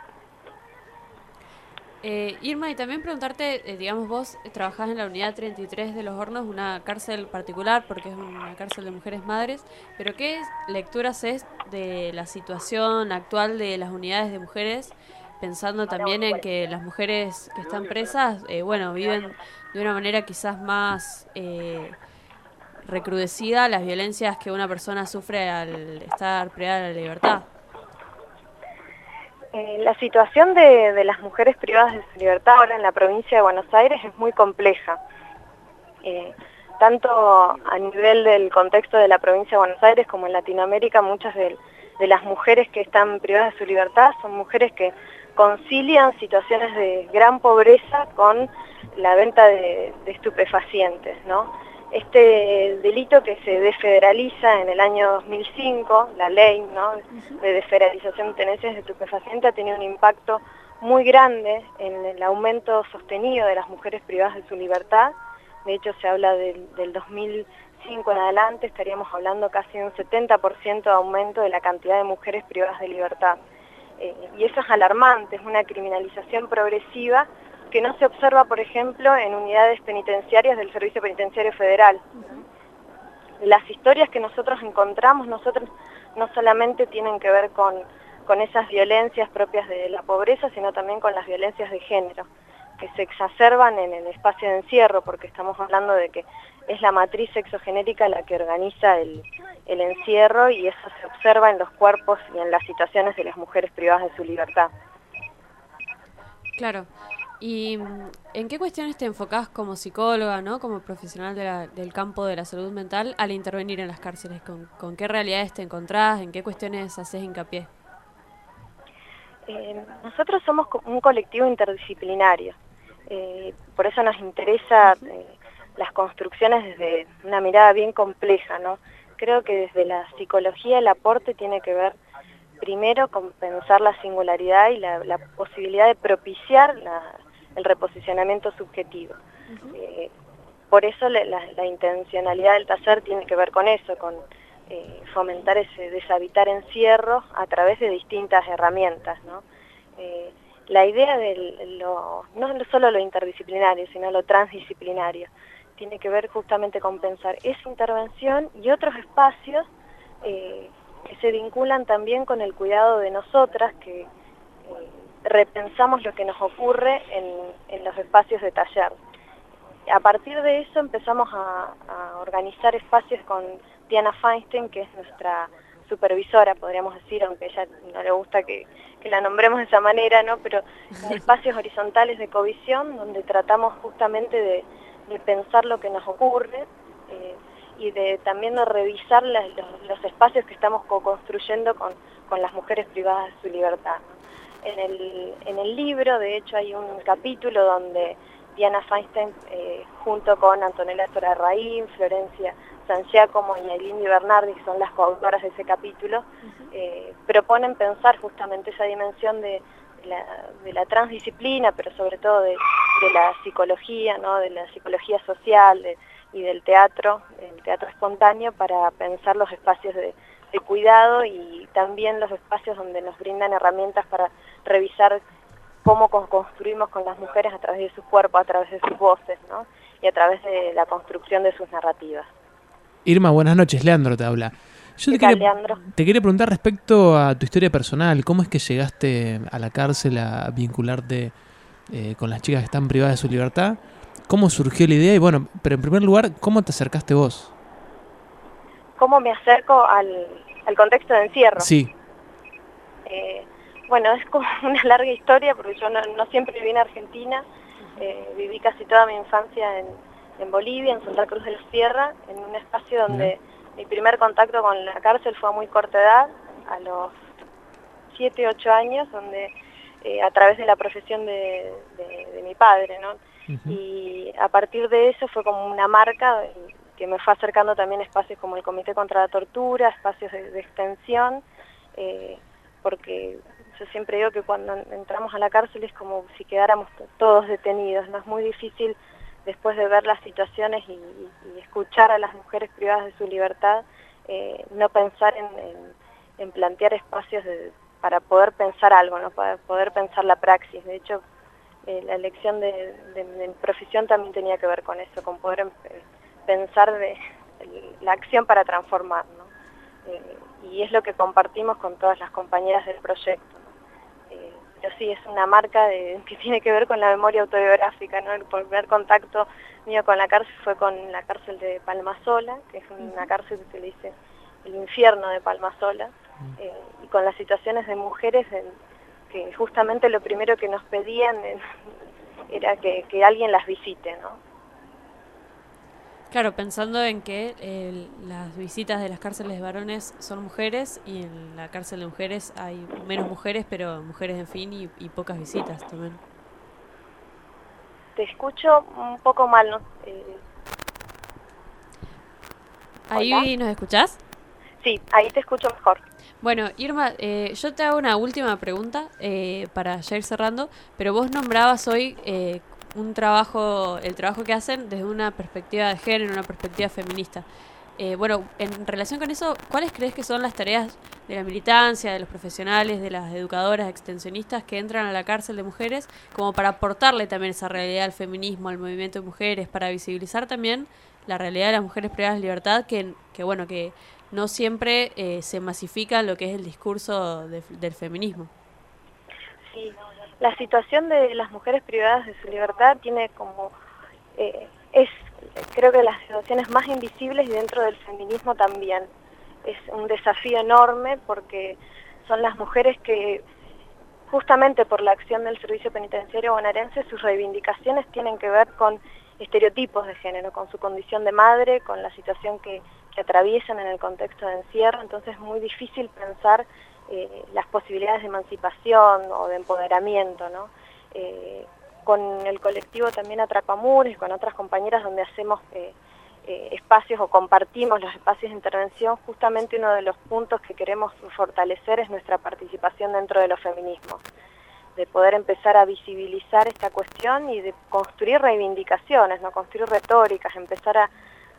Eh, Irma, y también preguntarte, eh, digamos, vos trabajás en la unidad treinta y tres de Los Hornos, una cárcel particular porque es una cárcel de mujeres madres, pero ¿qué lecturas es de la situación actual de las unidades de mujeres, pensando también en que las mujeres que están presas, eh, bueno, viven de una manera quizás más eh, recrudecida las violencias que una persona sufre al estar privada de la libertad? Eh, la situación de, de las mujeres privadas de su libertad ahora en la provincia de Buenos Aires es muy compleja, eh, tanto a nivel del contexto de la provincia de Buenos Aires como en Latinoamérica. Muchas de, de las mujeres que están privadas de su libertad son mujeres que concilian situaciones de gran pobreza con la venta de, de estupefacientes, ¿no? Este delito que se desfederaliza en el año dos mil cinco, la ley, ¿no?, de desfederalización de tenencias de estupefacientes, ha tenido un impacto muy grande en el aumento sostenido de las mujeres privadas de su libertad. De hecho, se habla del, del dos mil cinco en adelante, estaríamos hablando casi de un setenta por ciento de aumento de la cantidad de mujeres privadas de libertad. Eh, y eso es alarmante, es una criminalización progresiva que no se observa, por ejemplo, en unidades penitenciarias del Servicio Penitenciario Federal. Uh-huh. Las historias que nosotros encontramos, nosotros no solamente tienen que ver con, con esas violencias propias de la pobreza, sino también con las violencias de género, que se exacerban en el espacio de encierro, porque estamos hablando de que es la matriz sexogenérica la que organiza el, el encierro, y eso se observa en los cuerpos y en las situaciones de las mujeres privadas de su libertad. Claro. ¿Y en qué cuestiones te enfocás como psicóloga, ¿no?, como profesional de la, del campo de la salud mental al intervenir en las cárceles? ¿Con, con qué realidades te encontrás? ¿En qué cuestiones haces hincapié? Eh, nosotros somos un colectivo interdisciplinario, eh, por eso nos interesa eh, las construcciones desde una mirada bien compleja, ¿no? Creo que desde la psicología el aporte tiene que ver primero con pensar la singularidad y la, la posibilidad de propiciar la, el reposicionamiento subjetivo. Uh-huh. eh, por eso la, la, la intencionalidad del taller tiene que ver con eso, con eh, fomentar ese deshabitar encierros a través de distintas herramientas, ¿no? Eh, la idea de lo, no solo lo interdisciplinario, sino lo transdisciplinario, tiene que ver justamente con pensar esa intervención y otros espacios eh, que se vinculan también con el cuidado de nosotras, que eh, repensamos lo que nos ocurre en, en los espacios de taller. A partir de eso empezamos a, a organizar espacios con Diana Feinstein, que es nuestra supervisora, podríamos decir, aunque a ella no le gusta que, que la nombremos de esa manera, ¿no? Pero en espacios horizontales de covisión, donde tratamos justamente de, de pensar lo que nos ocurre eh, y de también de revisar las, los, los espacios que estamos co-construyendo con, con las mujeres privadas de su libertad, ¿no? En el, en el libro, de hecho, hay un capítulo donde Diana Feinstein, eh, junto con Antonella Torarraín, Florencia Sangiacomo y Aileen Di Bernardi, que son las coautoras de ese capítulo, uh-huh. eh, proponen pensar justamente esa dimensión de, de, la, de la transdisciplina, pero sobre todo de, de la psicología, ¿no? De la psicología social de, y del teatro, el teatro espontáneo, para pensar los espacios de, de cuidado y también los espacios donde nos brindan herramientas para revisar cómo construimos con las mujeres a través de sus cuerpos, a través de sus voces, ¿no? Y a través de la construcción de sus narrativas. Irma, buenas noches. Leandro te habla. Yo te, tal, quería, Leandro? te quería preguntar respecto a tu historia personal. ¿Cómo es que llegaste a la cárcel a vincularte eh, con las chicas que están privadas de su libertad? ¿Cómo surgió la idea? Y bueno, pero en primer lugar, ¿cómo te acercaste vos? ¿Cómo me acerco al, al contexto de encierro? Sí. Eh, bueno, es como una larga historia, porque yo no, no siempre viví en Argentina. Eh, viví casi toda mi infancia en, en Bolivia, en Santa Cruz de la Sierra, en un espacio donde uh-huh. mi primer contacto con la cárcel fue a muy corta edad, a los siete, ocho años, donde eh, a través de la profesión de, de, de mi padre, ¿no? Uh-huh. Y a partir de eso fue como una marca que me fue acercando también a espacios como el Comité contra la Tortura, espacios de, de extensión, eh, porque yo siempre digo que cuando entramos a la cárcel es como si quedáramos todos detenidos, ¿no? Es muy difícil, después de ver las situaciones y, y escuchar a las mujeres privadas de su libertad, eh, no pensar en, en, en plantear espacios de, para poder pensar algo, ¿no? Para poder pensar la praxis. De hecho, eh, la elección de, de, de mi profesión también tenía que ver con eso, con poder eh, pensar de, de la acción para transformar, ¿no? Eh, y es lo que compartimos con todas las compañeras del proyecto. Eh, pero sí, es una marca de, que tiene que ver con la memoria autobiográfica, ¿no? El primer contacto mío con la cárcel fue con la cárcel de Palmasola, que es una cárcel que se le dice el infierno de Palmasola, eh, y con las situaciones de mujeres en, que justamente lo primero que nos pedían en, era que, que alguien las visite, ¿no? Claro, pensando en que eh, las visitas de las cárceles de varones son mujeres y en la cárcel de mujeres hay menos mujeres, pero mujeres en fin y, y pocas visitas también. Te escucho un poco mal, ¿no? Eh... ¿Ahí ¿Hola? nos escuchás? Sí, ahí te escucho mejor. Bueno, Irma, eh, yo te hago una última pregunta eh, para ya ir cerrando, pero vos nombrabas hoy eh, un trabajo, el trabajo que hacen desde una perspectiva de género, una perspectiva feminista. Eh, bueno, en relación con eso, ¿cuáles crees que son las tareas de la militancia, de los profesionales, de las educadoras, extensionistas que entran a la cárcel de mujeres, como para aportarle también esa realidad al feminismo, al movimiento de mujeres, para visibilizar también la realidad de las mujeres privadas de libertad, que, que bueno, que no siempre eh, se masifica lo que es el discurso de, del feminismo? Sí, la situación de las mujeres privadas de su libertad tiene como... Eh, es creo que las situaciones más invisibles y dentro del feminismo también. Es un desafío enorme porque son las mujeres que, justamente por la acción del Servicio Penitenciario Bonaerense, sus reivindicaciones tienen que ver con estereotipos de género, con su condición de madre, con la situación que, que atraviesan en el contexto de encierro. Entonces es muy difícil pensar eh, las posibilidades de emancipación o de empoderamiento, ¿no? Eh, con el colectivo también Atrapamures, con otras compañeras donde hacemos eh, eh, espacios o compartimos los espacios de intervención, justamente uno de los puntos que queremos fortalecer es nuestra participación dentro de los feminismos, de poder empezar a visibilizar esta cuestión y de construir reivindicaciones, no construir retóricas, empezar a,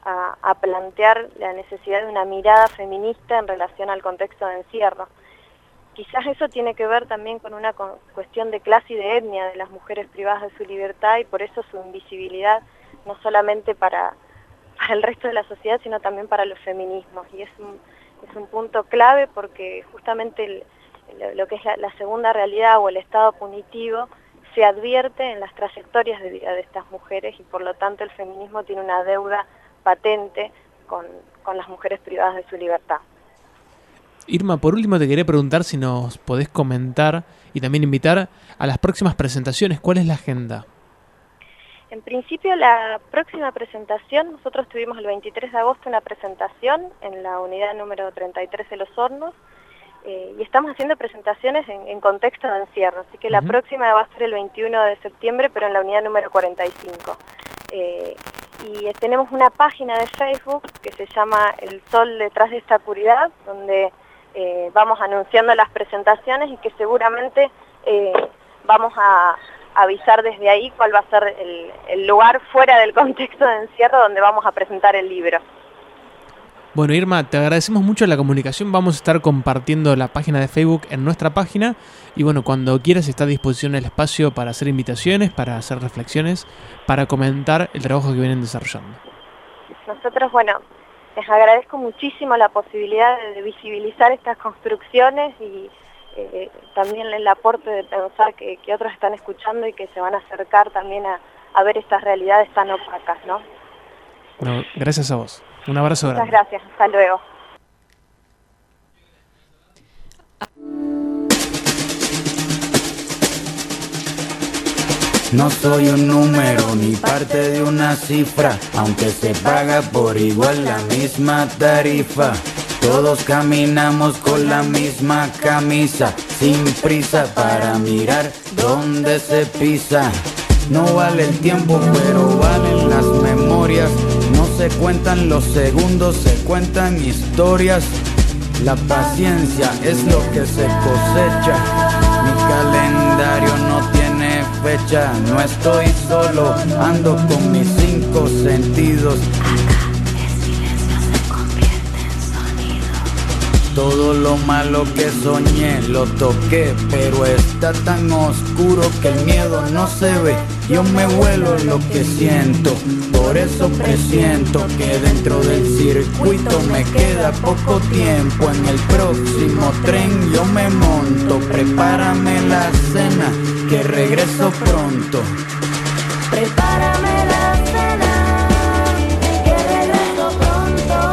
a, a plantear la necesidad de una mirada feminista en relación al contexto de encierro. Quizás eso tiene que ver también con una con, cuestión de clase y de etnia de las mujeres privadas de su libertad, y por eso su invisibilidad no solamente para, para el resto de la sociedad, sino también para los feminismos. Y es un, es un punto clave porque justamente el, el, lo que es la, la segunda realidad o el estado punitivo se advierte en las trayectorias de vida de estas mujeres, y por lo tanto el feminismo tiene una deuda patente con, con las mujeres privadas de su libertad. Irma, por último te quería preguntar si nos podés comentar y también invitar a las próximas presentaciones. ¿Cuál es la agenda? En principio, la próxima presentación, nosotros tuvimos el veintitrés de agosto una presentación en la unidad número treinta y tres de Los Hornos, eh, y estamos haciendo presentaciones en, en contexto de encierro, así que la uh-huh. próxima va a ser el veintiuno de septiembre, pero en la unidad número cuarenta y cinco. Eh, y tenemos una página de Facebook que se llama El Sol Detrás de esta Oscuridad, donde eh, vamos anunciando las presentaciones y que seguramente eh, vamos a avisar desde ahí cuál va a ser el, el lugar fuera del contexto de encierro donde vamos a presentar el libro. Bueno, Irma, te agradecemos mucho la comunicación. Vamos a estar compartiendo la página de Facebook en nuestra página. Y bueno, cuando quieras está a disposición el espacio para hacer invitaciones, para hacer reflexiones, para comentar el trabajo que vienen desarrollando. Nosotros, bueno, les agradezco muchísimo la posibilidad de, de visibilizar estas construcciones y eh, también el aporte de pensar que, que otros están escuchando y que se van a acercar también a, a ver estas realidades tan opacas, ¿no? Bueno, gracias a vos. Un abrazo grande. Muchas gracias. Hasta luego. No soy un número ni parte de una cifra, aunque se paga por igual la misma tarifa. Todos caminamos con la misma camisa, sin prisa para mirar dónde se pisa. No vale el tiempo, pero valen las memorias. No se cuentan los segundos, se cuentan historias. La paciencia es lo que se cosecha. Mi calendario no tiene fecha. No estoy solo, ando con mis cinco sentidos. Todo lo malo que soñé lo toqué, pero está tan oscuro que el miedo no se ve. Yo me vuelo lo que siento, por eso presiento que dentro del circuito me queda poco tiempo. En el próximo tren yo me monto, prepárame la cena, que regreso pronto. Prepárame la cena, que regreso pronto.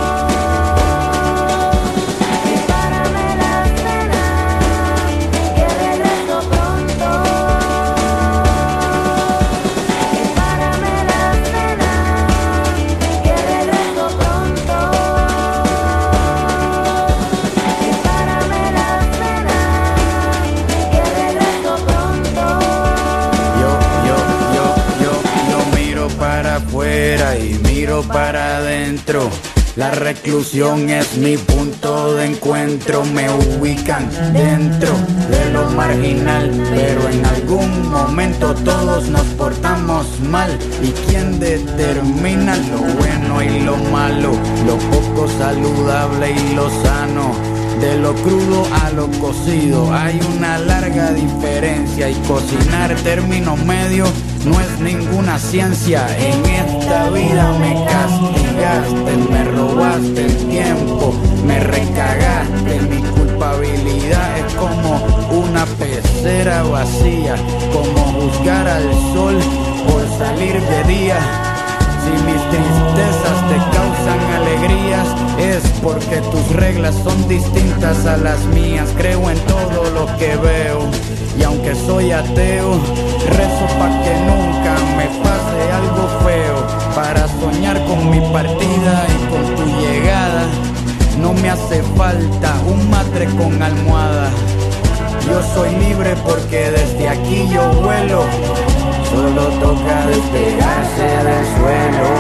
Y miro para adentro. La reclusión es mi punto de encuentro. Me ubican dentro de lo marginal, pero en algún momento todos nos portamos mal. ¿Y quién determina lo bueno y lo malo? Lo poco saludable y lo sano. De lo crudo a lo cocido hay una larga diferencia, y cocinar término medio no es ninguna ciencia. En esta vida me castigaste, me robaste el tiempo, me recagaste. Mi culpabilidad es como una pecera vacía, como juzgar al sol por salir de día. Si mis tristezas te causan alegrías, es porque tus reglas son distintas a las mías. Creo en todo lo que veo, y aunque soy ateo, rezo pa' que nunca me pase algo feo. Para soñar con mi partida y con tu llegada, no me hace falta un matre con almohada. Yo soy libre porque desde aquí yo vuelo. Solo toca despegarse del suelo.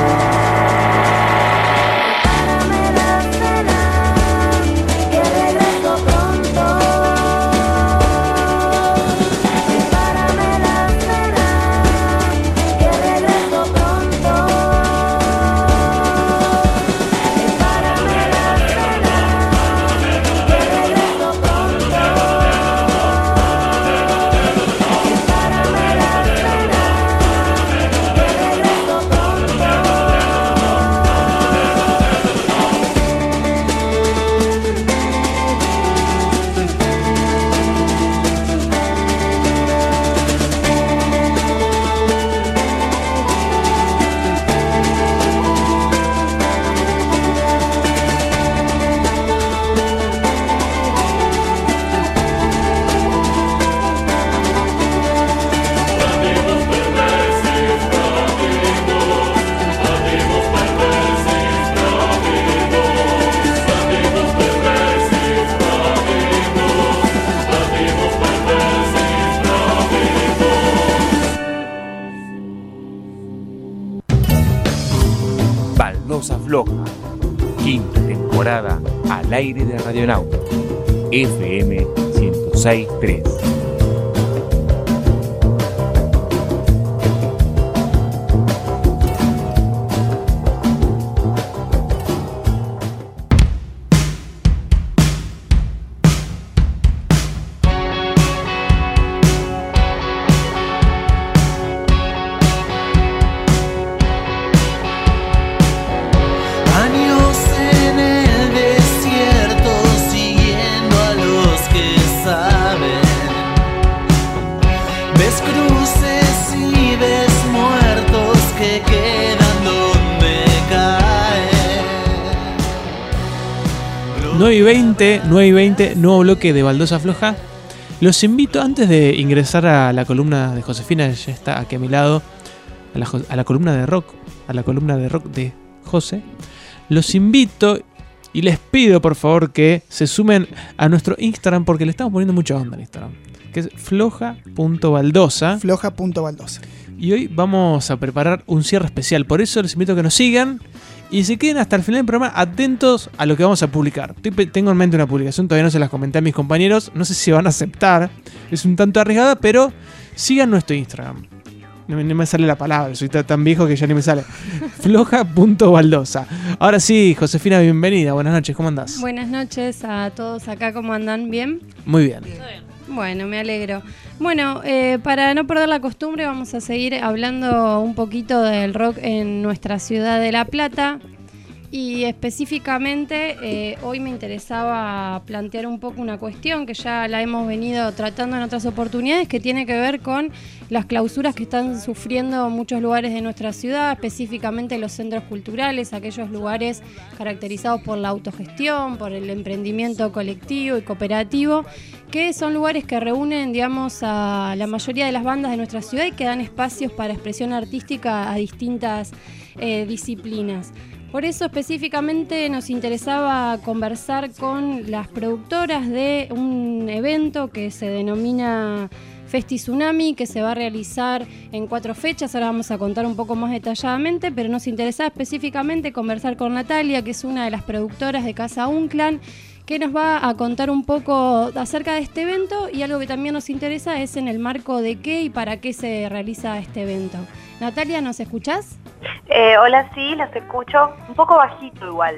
Prepárame la cena, que regreso pronto. Prepárame la cena, que regreso pronto. Baldosa Floja, quinta temporada al aire de Radionauta, F M ciento seis punto tres. nueve y veinte, nueve y veinte, nuevo bloque de Baldosa Floja. Los invito, antes de ingresar a la columna de Josefina, ya está aquí a mi lado, a la, a la columna de rock, a la columna de rock de José, los invito y les pido por favor que se sumen a nuestro Instagram, porque le estamos poniendo mucha onda en Instagram, que es floja punto baldosa. floja punto baldosa. Y hoy vamos a preparar un cierre especial, por eso les invito a que nos sigan y se queden hasta el final del programa atentos a lo que vamos a publicar. Estoy, tengo en mente una publicación, todavía no se las comenté a mis compañeros, no sé si van a aceptar, es un tanto arriesgada, pero sigan nuestro Instagram. No, no me sale la palabra, soy tan viejo que ya ni me sale. floja punto baldosa. Ahora sí, Josefina, bienvenida, buenas noches, ¿cómo andás? Buenas noches a todos acá, ¿cómo andan? ¿Bien? Muy bien. Bueno, me alegro. Bueno, eh, para no perder la costumbre vamos a seguir hablando un poquito del rock en nuestra ciudad de La Plata. Y específicamente eh, hoy me interesaba plantear un poco una cuestión que ya la hemos venido tratando en otras oportunidades, que tiene que ver con las clausuras que están sufriendo muchos lugares de nuestra ciudad, específicamente los centros culturales, aquellos lugares caracterizados por la autogestión, por el emprendimiento colectivo y cooperativo, que son lugares que reúnen, digamos, a la mayoría de las bandas de nuestra ciudad y que dan espacios para expresión artística a distintas eh, disciplinas. Por eso específicamente nos interesaba conversar con las productoras de un evento que se denomina Festi Tsunami, que se va a realizar en cuatro fechas. Ahora vamos a contar un poco más detalladamente, pero nos interesaba específicamente conversar con Natalia, que es una de las productoras de Casa Unclan, que nos va a contar un poco acerca de este evento, y algo que también nos interesa es en el marco de qué y para qué se realiza este evento. Natalia, ¿nos escuchás? Eh, hola, sí, las escucho. Un poco bajito igual.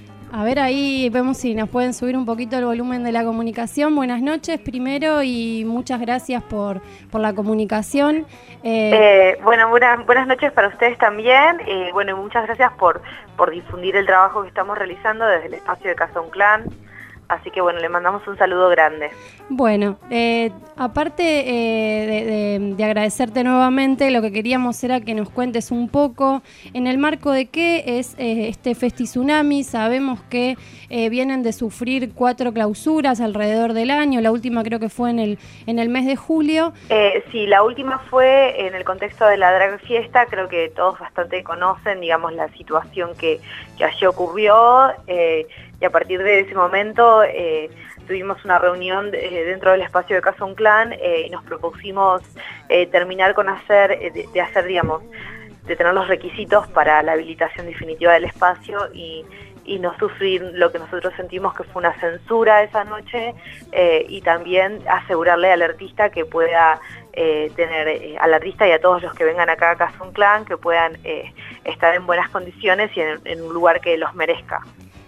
A ver, ahí vemos si nos pueden subir un poquito el volumen de la comunicación. Buenas noches primero y muchas gracias por, por la comunicación. Eh, eh, bueno, buenas, buenas noches para ustedes también. Eh, bueno, muchas gracias por, por difundir el trabajo que estamos realizando desde el espacio de Casa Unclan. Así que bueno, le mandamos un saludo grande. Bueno, eh, aparte eh, de, de, de agradecerte nuevamente, lo que queríamos era que nos cuentes un poco en el marco de qué es eh, este Festi Tsunami. Sabemos que eh, vienen de sufrir cuatro clausuras alrededor del año, la última creo que fue en el, en el mes de julio. Eh, sí, la última fue en el contexto de la Drag Fiesta, creo que todos bastante conocen, digamos, la situación que, que allí ocurrió. Eh, Y a partir de ese momento eh, tuvimos una reunión eh, dentro del espacio de Casa Unclan eh, y nos propusimos eh, terminar con hacer, eh, de, de hacer, digamos, de tener los requisitos para la habilitación definitiva del espacio y, y no sufrir lo que nosotros sentimos que fue una censura esa noche eh, y también asegurarle al artista que pueda eh, tener, eh, al artista y a todos los que vengan acá a Casa Unclan, que puedan eh, estar en buenas condiciones y en, en un lugar que los merezca.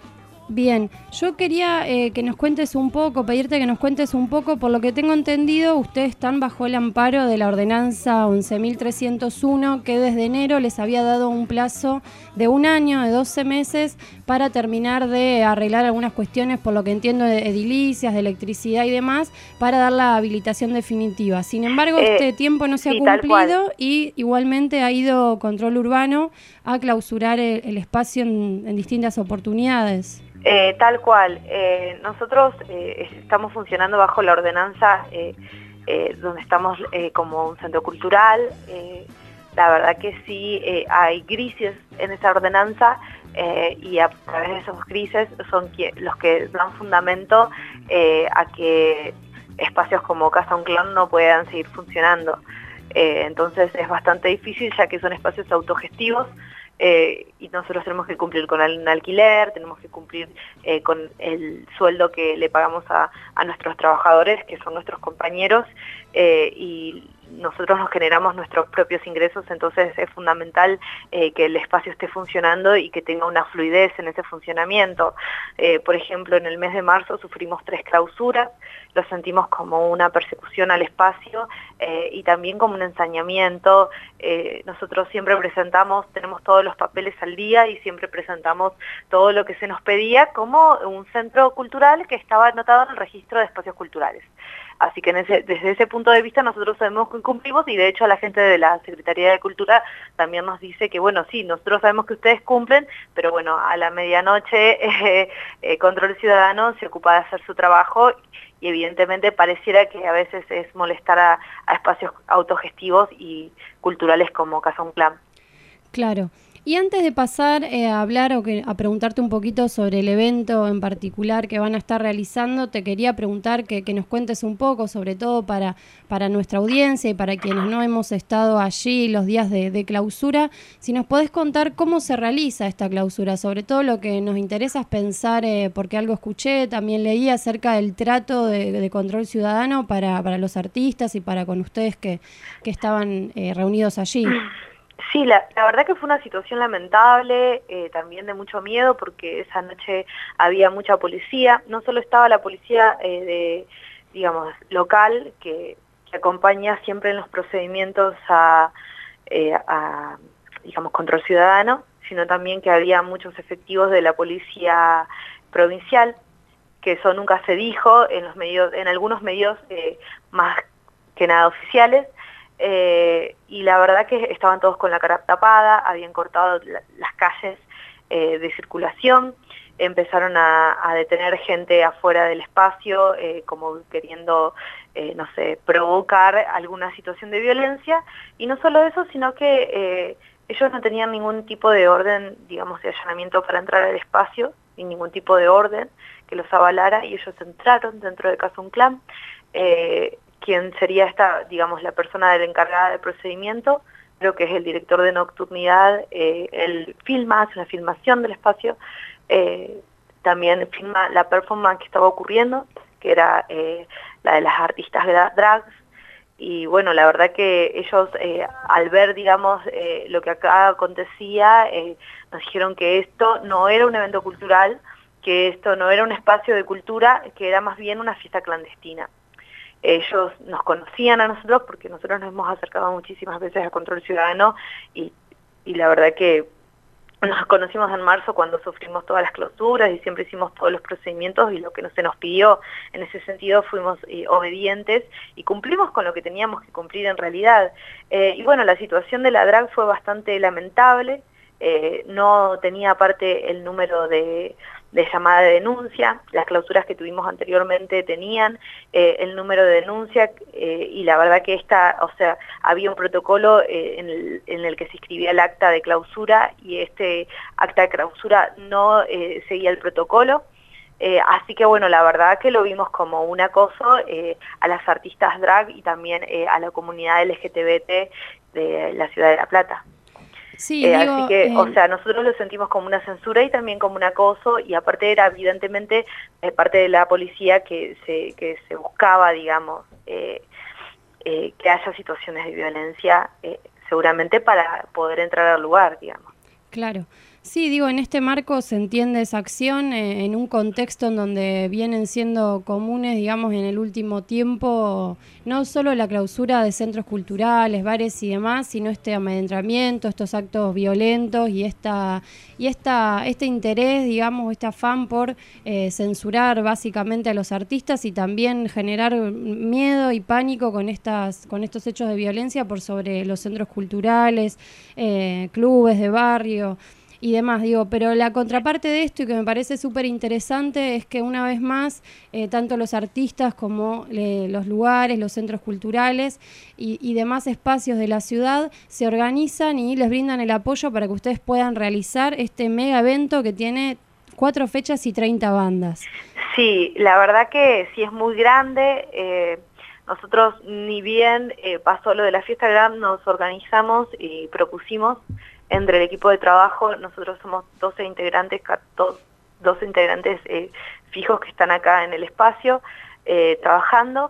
Bien, yo quería eh, que nos cuentes un poco, pedirte que nos cuentes un poco, por lo que tengo entendido, ustedes están bajo el amparo de la ordenanza once mil trescientos uno, que desde enero les había dado un plazo de un año, de doce meses, para terminar de arreglar algunas cuestiones, por lo que entiendo, de edilicias, de electricidad y demás, para dar la habilitación definitiva. Sin embargo, eh, este tiempo no se sí, ha cumplido y igualmente ha ido Control Urbano a clausurar el, el espacio en, en distintas oportunidades. Eh, tal cual. Eh, nosotros eh, estamos funcionando bajo la ordenanza eh, eh, donde estamos eh, como un centro cultural. Eh, la verdad que sí eh, hay grises en esa ordenanza eh, y a través de esos grises son que, los que dan fundamento eh, a que espacios como Casa Unclan no puedan seguir funcionando. Eh, entonces es bastante difícil, ya que son espacios autogestivos eh, y nosotros tenemos que cumplir con el alquiler, tenemos que cumplir eh, con el sueldo que le pagamos a, a nuestros trabajadores, que son nuestros compañeros, eh, y nosotros nos generamos nuestros propios ingresos, entonces es fundamental eh, que el espacio esté funcionando y que tenga una fluidez en ese funcionamiento. Eh, por ejemplo, en el mes de marzo sufrimos tres clausuras, lo sentimos como una persecución al espacio eh, y también como un ensañamiento. Eh, nosotros siempre presentamos, tenemos todos los papeles al día y siempre presentamos todo lo que se nos pedía como un centro cultural que estaba anotado en el registro de espacios culturales. Así que en ese, desde ese punto de vista nosotros sabemos que cumplimos, y de hecho la gente de la Secretaría de Cultura también nos dice que bueno, sí, nosotros sabemos que ustedes cumplen, pero bueno, a la medianoche eh, eh, Control Ciudadano se ocupa de hacer su trabajo, y evidentemente pareciera que a veces es molestar a, a espacios autogestivos y culturales como Casa Unclán. Claro. Y antes de pasar eh, a hablar o que, a preguntarte un poquito sobre el evento en particular que van a estar realizando, te quería preguntar que, que nos cuentes un poco, sobre todo para, para nuestra audiencia y para quienes no hemos estado allí los días de, de clausura, si nos podés contar cómo se realiza esta clausura. Sobre todo lo que nos interesa es pensar, eh, porque algo escuché, también leí acerca del trato de, de Control Ciudadano para, para los artistas y para con ustedes que, que estaban eh, reunidos allí. Sí, la, la verdad que fue una situación lamentable, eh, también de mucho miedo, porque esa noche había mucha policía. No solo estaba la policía eh, de, digamos, local, que, que acompaña siempre en los procedimientos a, eh, a, digamos, Control Ciudadano, sino también que había muchos efectivos de la policía provincial, que eso nunca se dijo en los medios, en algunos medios eh, más que nada oficiales. Eh, y la verdad que estaban todos con la cara tapada, habían cortado la, las calles eh, de circulación, empezaron a, a detener gente afuera del espacio, eh, como queriendo, eh, no sé, provocar alguna situación de violencia, y no solo eso, sino que eh, ellos no tenían ningún tipo de orden, digamos, de allanamiento para entrar al espacio, ni ningún tipo de orden que los avalara, y ellos entraron dentro de Casa Unclán. Eh, quien sería esta, digamos, la persona de la encargada del procedimiento, creo que es el director de nocturnidad, eh, él filma, hace una filmación del espacio, eh, también filma la performance que estaba ocurriendo, que era eh, la de las artistas drags, y bueno, la verdad que ellos eh, al ver, digamos, eh, lo que acá acontecía, eh, nos dijeron que esto no era un evento cultural, que esto no era un espacio de cultura, que era más bien una fiesta clandestina. Ellos nos conocían a nosotros porque nosotros nos hemos acercado muchísimas veces a Control Ciudadano, y, y la verdad que nos conocimos en marzo cuando sufrimos todas las clausuras y siempre hicimos todos los procedimientos, y lo que se nos pidió en ese sentido fuimos eh, obedientes y cumplimos con lo que teníamos que cumplir en realidad. Eh, y bueno, la situación de la drag fue bastante lamentable, eh, no tenía aparte el número de... de llamada de denuncia, las clausuras que tuvimos anteriormente tenían eh, el número de denuncia, eh, y la verdad que esta, o sea, había un protocolo eh, en, el, en el que se inscribía el acta de clausura, y este acta de clausura no eh, seguía el protocolo, eh, así que bueno, la verdad que lo vimos como un acoso eh, a las artistas drag y también eh, a la comunidad L G T B T de la ciudad de La Plata. Sí, eh, digo, así que, eh... o sea, nosotros lo sentimos como una censura y también como un acoso, y aparte era evidentemente eh, parte de la policía que se, que se buscaba, digamos, eh, eh, que haya situaciones de violencia, eh, seguramente para poder entrar al lugar, digamos. Claro. Sí, digo, en este marco se entiende esa acción eh, en un contexto en donde vienen siendo comunes, digamos, en el último tiempo, no solo la clausura de centros culturales, bares y demás, sino este amedrentamiento, estos actos violentos y esta y esta este interés, digamos, este afán por eh, censurar básicamente a los artistas y también generar miedo y pánico con estas con estos hechos de violencia por sobre los centros culturales, eh, clubes de barrio y demás, digo, pero la contraparte de esto, y que me parece súper interesante, es que una vez más, eh, tanto los artistas como eh, los lugares, los centros culturales y, y demás espacios de la ciudad se organizan y les brindan el apoyo para que ustedes puedan realizar este mega evento que tiene cuatro fechas y treinta bandas. Sí, la verdad que sí es muy grande. Eh, nosotros, ni bien eh, pasó lo de la fiesta gran, nos organizamos y propusimos entre el equipo de trabajo, nosotros somos doce integrantes, doce integrantes eh, fijos que están acá en el espacio eh, trabajando.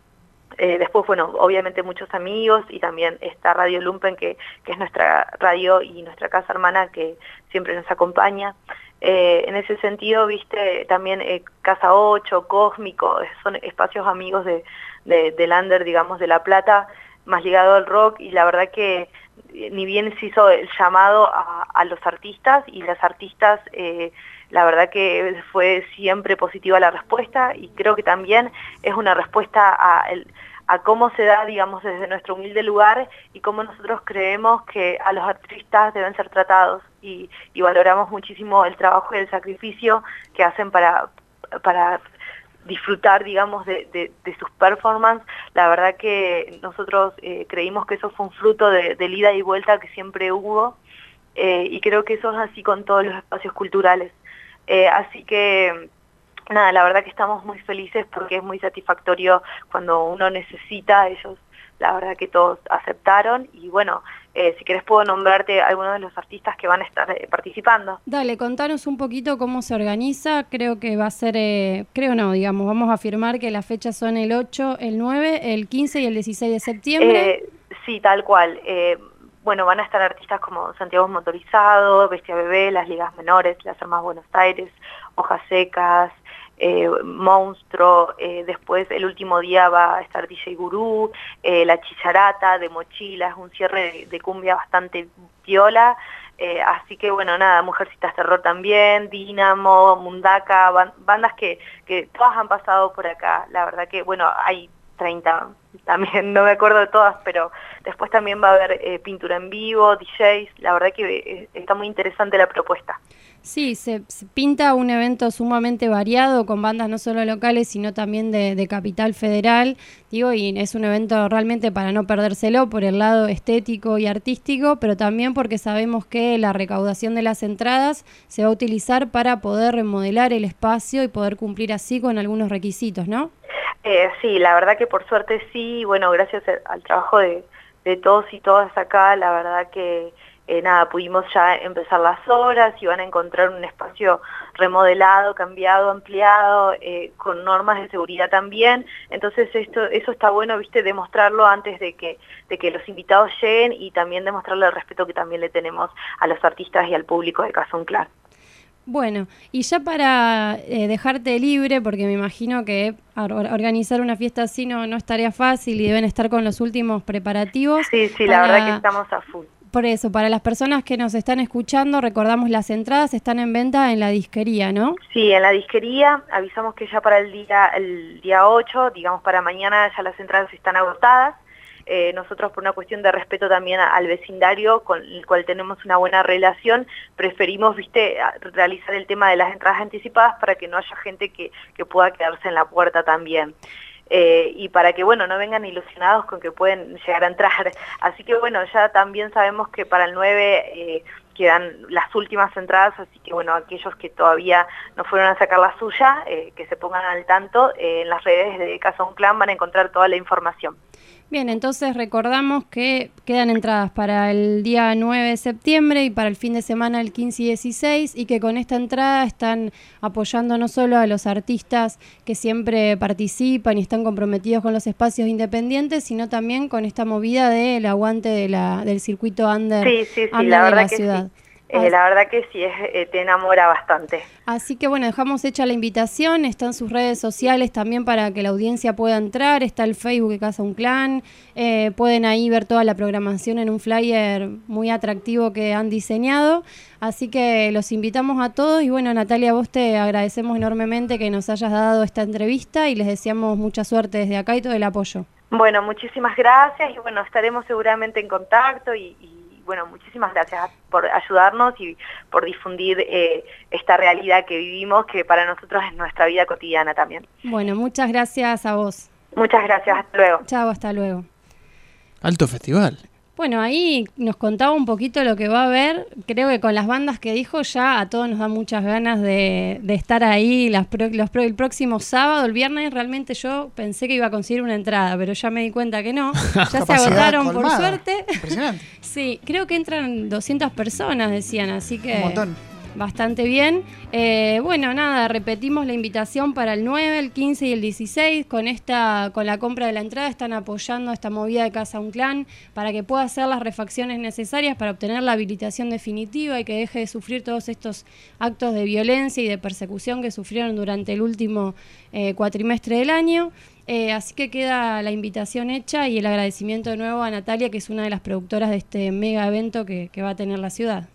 Eh, después, bueno, obviamente muchos amigos y también está Radio Lumpen, que, que es nuestra radio y nuestra casa hermana que siempre nos acompaña. Eh, en ese sentido, viste, también eh, Casa ocho, Cósmico, son espacios amigos de, de, del under, digamos, de La Plata, más ligado al rock, y la verdad que ni bien se hizo el llamado a, a los artistas, y las artistas, eh, la verdad que fue siempre positiva la respuesta, y creo que también es una respuesta a, el, a cómo se da, digamos, desde nuestro humilde lugar, y cómo nosotros creemos que a los artistas deben ser tratados, y, y valoramos muchísimo el trabajo y el sacrificio que hacen para, para disfrutar, digamos, de, de, de sus performances. La verdad que nosotros eh, creímos que eso fue un fruto de, de ida y vuelta que siempre hubo, eh, y creo que eso es así con todos los espacios culturales. Eh, así que, nada, la verdad que estamos muy felices porque es muy satisfactorio cuando uno necesita, ellos la verdad que todos aceptaron, y bueno, eh, si querés puedo nombrarte algunos de los artistas que van a estar eh, participando. Dale, contanos un poquito cómo se organiza. Creo que va a ser, eh, creo no, digamos, vamos a afirmar que las fechas son el ocho, el nueve, el quince y el dieciséis de septiembre. Eh, sí, tal cual. Eh, bueno, van a estar artistas como Santiago Motorizado, Bestia Bebé, Las Ligas Menores, Las Armas Buenos Aires, Hojas Secas, Eh, Monstruo, eh, después el último día va a estar D J Gurú, eh, La Chicharata de Mochilas, un cierre de, de cumbia bastante viola, eh, así que bueno, nada, Mujercitas Terror también, Dínamo, Mundaka, ban bandas que, que todas han pasado por acá. La verdad que bueno, hay treinta, también no me acuerdo de todas, pero después también va a haber eh, pintura en vivo, D Js, la verdad que eh, está muy interesante la propuesta. Sí, se, se pinta un evento sumamente variado con bandas no solo locales, sino también de, de Capital Federal, digo, y es un evento realmente para no perdérselo por el lado estético y artístico, pero también porque sabemos que la recaudación de las entradas se va a utilizar para poder remodelar el espacio y poder cumplir así con algunos requisitos, ¿no? Eh, sí, la verdad que por suerte sí, bueno, gracias al trabajo de, de todos y todas acá, la verdad que Eh, nada, pudimos ya empezar las obras y van a encontrar un espacio remodelado, cambiado, ampliado, eh, con normas de seguridad también. Entonces esto, eso está bueno, viste, demostrarlo antes de que, de que los invitados lleguen, y también demostrarle el respeto que también le tenemos a los artistas y al público de Casa Unclán. Bueno, y ya para eh, dejarte libre, porque me imagino que or organizar una fiesta así no, no es tarea fácil y deben estar con los últimos preparativos. Sí, sí, para... la verdad que estamos a full. Por eso, para las personas que nos están escuchando, recordamos las entradas están en venta en la disquería, ¿no? Sí, en la disquería. Avisamos que ya para el día el día ocho, digamos para mañana, ya las entradas están agotadas. Eh, nosotros, por una cuestión de respeto también al vecindario, con el cual tenemos una buena relación, preferimos, viste, realizar el tema de las entradas anticipadas para que no haya gente que, que pueda quedarse en la puerta también. Eh, y para que, bueno, no vengan ilusionados con que pueden llegar a entrar. Así que, bueno, ya también sabemos que para el nueve eh, quedan las últimas entradas, así que, bueno, aquellos que todavía no fueron a sacar la suya, eh, que se pongan al tanto, eh, en las redes de Casa Unclán van a encontrar toda la información. Bien, entonces recordamos que quedan entradas para el día nueve de septiembre y para el fin de semana el quince y dieciséis, y que con esta entrada están apoyando no solo a los artistas que siempre participan y están comprometidos con los espacios independientes, sino también con esta movida del aguante de la, del circuito under, sí, sí, sí, under la de verdad la que ciudad. Sí. Eh, la verdad que sí, es, eh, te enamora bastante. Así que bueno, dejamos hecha la invitación, están sus redes sociales también para que la audiencia pueda entrar, está el Facebook de Casa Unclán, eh, pueden ahí ver toda la programación en un flyer muy atractivo que han diseñado, así que los invitamos a todos. Y bueno, Natalia, vos te agradecemos enormemente que nos hayas dado esta entrevista y les deseamos mucha suerte desde acá y todo el apoyo. Bueno, muchísimas gracias, y bueno, estaremos seguramente en contacto, y, y bueno, muchísimas gracias por ayudarnos y por difundir eh, esta realidad que vivimos, que para nosotros es nuestra vida cotidiana también. Bueno, muchas gracias a vos. Muchas gracias, hasta luego. Chao, hasta luego. Alto festival. Bueno, ahí nos contaba un poquito lo que va a haber. Creo que con las bandas que dijo ya a todos nos da muchas ganas de, de estar ahí las pro, los pro, el próximo sábado, el viernes. Realmente yo pensé que iba a conseguir una entrada, pero ya me di cuenta que no. Ya se agotaron por suerte. Impresionante. Sí, creo que entran doscientas personas, decían, así que... Un montón. Bastante bien. Eh, bueno, nada, repetimos la invitación para el nueve, el quince y el dieciséis. Con esta, con la compra de la entrada están apoyando esta movida de Casa Unclán para que pueda hacer las refacciones necesarias para obtener la habilitación definitiva y que deje de sufrir todos estos actos de violencia y de persecución que sufrieron durante el último eh, cuatrimestre del año. Eh, así que queda la invitación hecha y el agradecimiento de nuevo a Natalia, que es una de las productoras de este mega evento que, que va a tener la ciudad.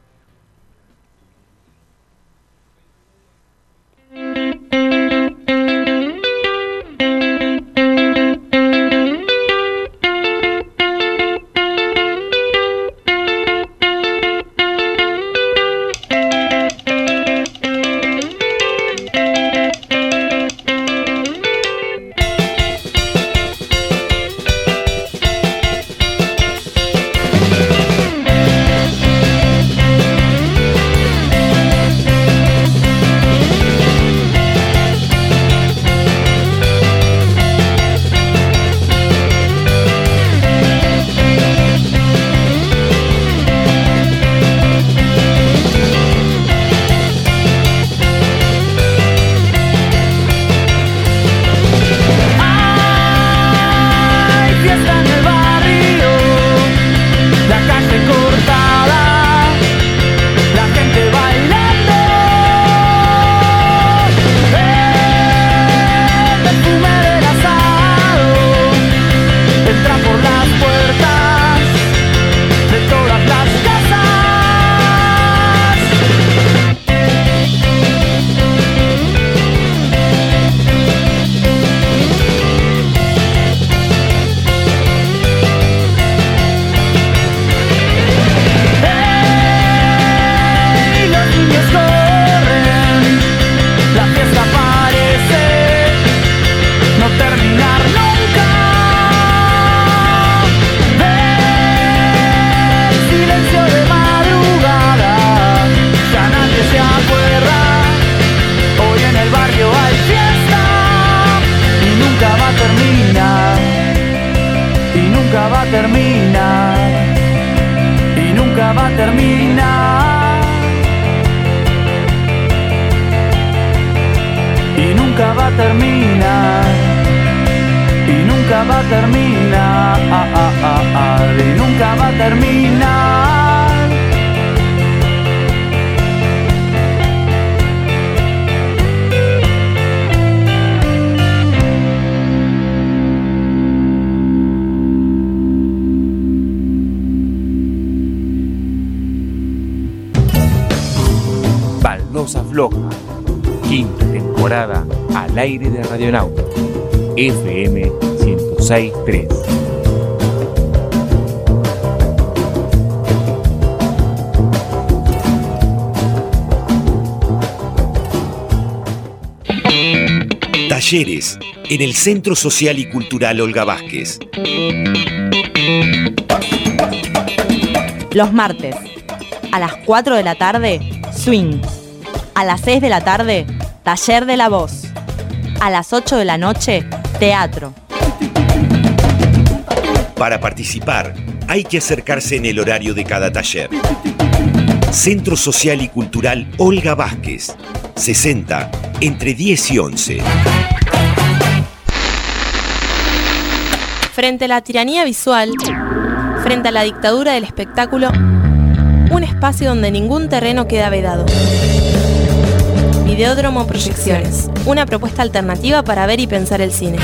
Baldosa Floja, quinta temporada al aire de Radionauta, F M ciento seis punto tres. Talleres en el Centro Social y Cultural Olga Vázquez. Los martes, a las cuatro de la tarde, swing. A las seis de la tarde, taller de la voz. A las ocho de la noche, teatro. Para participar, hay que acercarse en el horario de cada taller. Centro Social y Cultural Olga Vázquez, sesenta, entre diez y once. Frente a la tiranía visual, frente a la dictadura del espectáculo, un espacio donde ningún terreno queda vedado. Videódromo Proyecciones, una propuesta alternativa para ver y pensar el cine.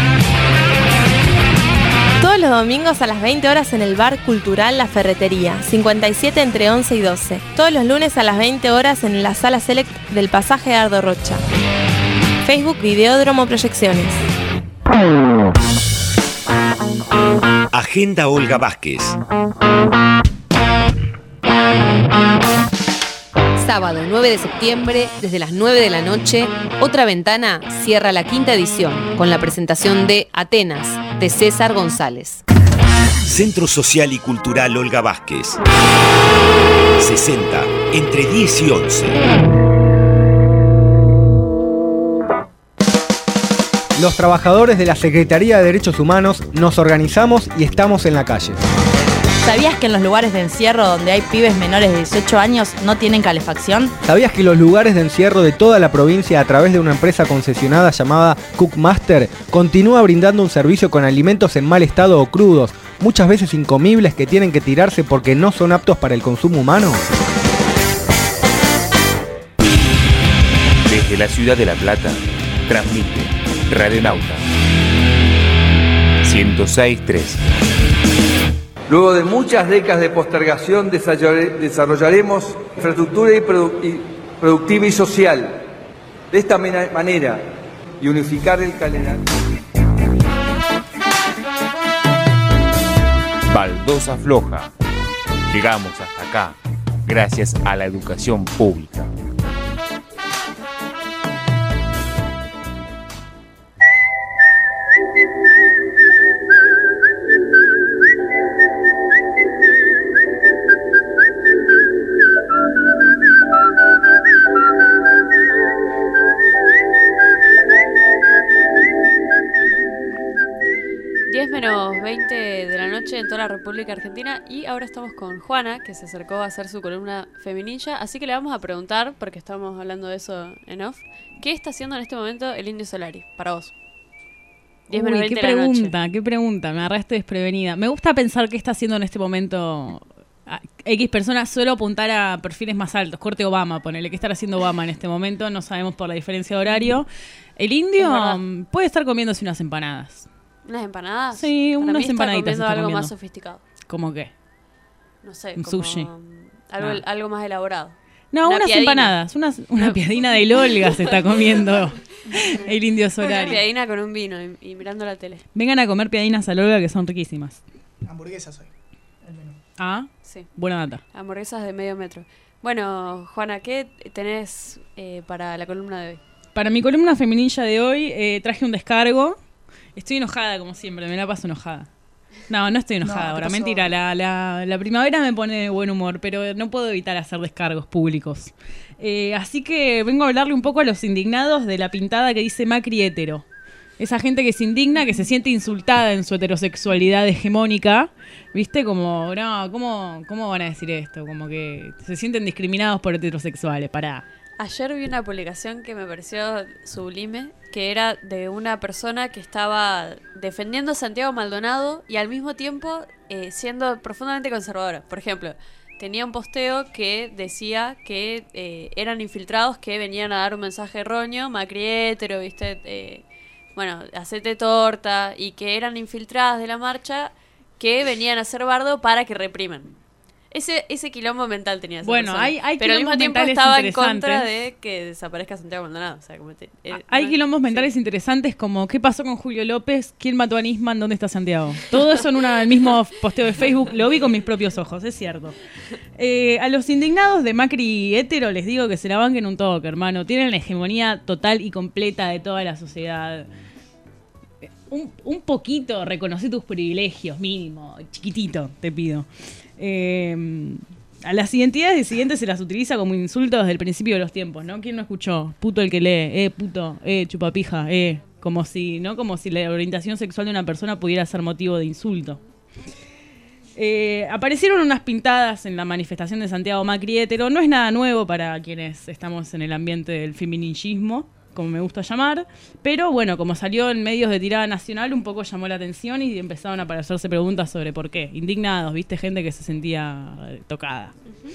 Todos los domingos a las veinte horas en el Bar Cultural La Ferretería, cincuenta y siete entre once y doce. Todos los lunes a las veinte horas en la Sala Select del Pasaje Ardo Rocha. Facebook Videódromo Proyecciones. Agenda Olga Vázquez. Sábado nueve de septiembre, desde las nueve de la noche, Otra Ventana cierra la quinta edición con la presentación de Atenas, de César González. Centro Social y Cultural Olga Vázquez. sesenta, entre diez y once. Los trabajadores de la Secretaría de Derechos Humanos nos organizamos y estamos en la calle. ¿Sabías que en los lugares de encierro donde hay pibes menores de dieciocho años no tienen calefacción? ¿Sabías que los lugares de encierro de toda la provincia a través de una empresa concesionada llamada Cookmaster continúa brindando un servicio con alimentos en mal estado o crudos, muchas veces incomibles que tienen que tirarse porque no son aptos para el consumo humano? Desde la ciudad de La Plata, transmite Radionauta ciento seis punto tres. Luego de muchas décadas de postergación desarrollaremos infraestructura y, produ y productiva y social. De esta manera y unificar el calendario. Baldosa floja. Llegamos hasta acá gracias a la educación pública. En toda la República Argentina, y ahora estamos con Juana, que se acercó a hacer su columna feminilla, así que le vamos a preguntar, porque estamos hablando de eso en off, ¿qué está haciendo en este momento el Indio Solari para vos? diez menos veinte de la noche. Qué pregunta, qué pregunta, me agarraste desprevenida. Me gusta pensar qué está haciendo en este momento X personas, suelo apuntar a perfiles más altos, corte Obama, ponele, ¿qué estará haciendo Obama en este momento? No sabemos por la diferencia de horario. El Indio puede estar comiéndose unas empanadas. ¿Unas empanadas? Sí, Para unas mí está empanaditas. comiendo está algo comiendo. más sofisticado. ¿Cómo qué? No sé, Un como sushi. Algo, No. algo más elaborado. No, Una unas piadina. empanadas. Unas, una piadina de Olga se está comiendo el Indio Una Solari. piadina con un vino y, y mirando la tele. Vengan a comer piadinas a Olga que son riquísimas. Hamburguesas hoy. El menú. Ah, Sí. buena data. Hamburguesas de medio metro. Bueno, Juana, ¿qué tenés eh, para la columna de hoy? Para mi columna feminilla de hoy eh, traje un descargo. Estoy enojada como siempre, me la paso enojada. No, no estoy enojada No, ¿qué ahora, pasó? mentira. La, la, la primavera me pone de buen humor, pero no puedo evitar hacer descargos públicos. Eh, así que vengo a hablarle un poco a los indignados de la pintada que dice Macri hétero. Esa gente que se indigna, que se siente insultada en su heterosexualidad hegemónica. ¿Viste? Como, no, ¿cómo, cómo van a decir esto? Como que se sienten discriminados por heterosexuales. Pará. Ayer vi una publicación que me pareció sublime, que era de una persona que estaba defendiendo a Santiago Maldonado y al mismo tiempo eh, siendo profundamente conservadora. Por ejemplo, tenía un posteo que decía que eh, eran infiltrados que venían a dar un mensaje erróneo, Macri hétero, ¿viste? Eh, bueno, hacete torta, y que eran infiltradas de la marcha que venían a hacer bardo para que repriman. Ese, ese quilombo mental tenía esa Bueno, persona. hay- hay Pero al mismo quilombos tiempo mentales estaba en contra interesantes. de que desaparezca Santiago Maldonado. O sea, como te- eh, Hay no- quilombos mentales interesantes como ¿qué pasó con Julio López? ¿Quién mató a Nisman? ¿Dónde está Santiago? Todo eso en una, el mismo posteo de Facebook. Lo vi con mis propios ojos, es cierto. Eh, a los indignados de Macri hétero les digo que se la banquen un toque, hermano. Tienen la hegemonía total y completa de toda la sociedad. Un, un poquito reconocí tus privilegios, mínimo, chiquitito, te pido. Eh, a las identidades disidentes se las utiliza como insulto desde el principio de los tiempos, ¿no? ¿Quién no escuchó? Puto el que lee, eh, puto, eh, chupapija, eh. Como si, ¿no? Como si la orientación sexual de una persona pudiera ser motivo de insulto. Eh, aparecieron unas pintadas en la manifestación de Santiago Macri hétero. No es nada nuevo para quienes estamos en el ambiente del feminismo, como me gusta llamar, pero bueno, como salió en medios de tirada nacional, un poco llamó la atención y empezaron a aparecerse preguntas sobre por qué. Indignados, viste, gente que se sentía eh, tocada.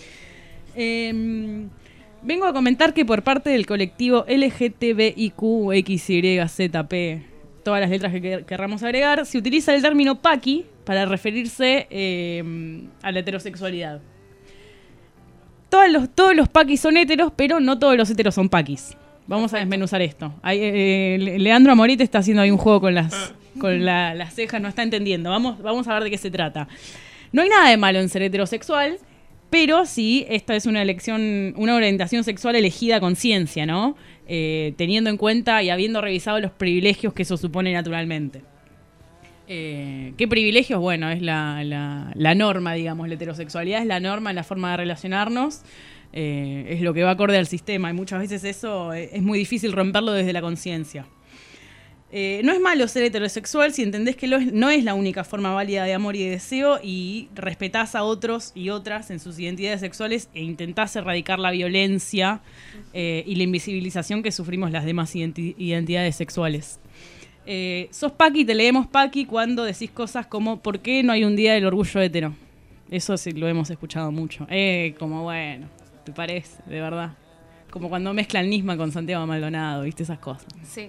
Eh, vengo a comentar que por parte del colectivo L G T B I Q X Y Z P, todas las letras que quer- querramos agregar, se utiliza el término paqui para referirse eh, a la heterosexualidad. Todos los, todos los paquis son heteros, pero no todos los heteros son paquis. Vamos a desmenuzar esto. Hay, eh, Le- Leandro Amorite está haciendo ahí un juego con las con la- las cejas, no está entendiendo. Vamos, vamos a ver de qué se trata. No hay nada de malo en ser heterosexual, pero sí, esta es una elección, una orientación sexual elegida a conciencia, ¿no? Eh, teniendo en cuenta y habiendo revisado los privilegios que eso supone naturalmente. Eh, ¿Qué privilegios? Bueno, es la, la, la norma, digamos, la heterosexualidad es la norma en la forma de relacionarnos, eh, es lo que va acorde al sistema y muchas veces eso es muy difícil romperlo desde la conciencia. Eh, no es malo ser heterosexual si entendés que lo es, no es la única forma válida de amor y de deseo y respetás a otros y otras en sus identidades sexuales e intentás erradicar la violencia eh, y la invisibilización que sufrimos las demás identi- identidades sexuales. Eh, sos Paqui, te leemos Paqui cuando decís cosas como ¿por qué no hay un día del orgullo hetero? Eso sí lo hemos escuchado mucho. Eh, como bueno, ¿te parece? De verdad. Como cuando mezclan Nisman con Santiago Maldonado, ¿viste? Esas cosas. Sí.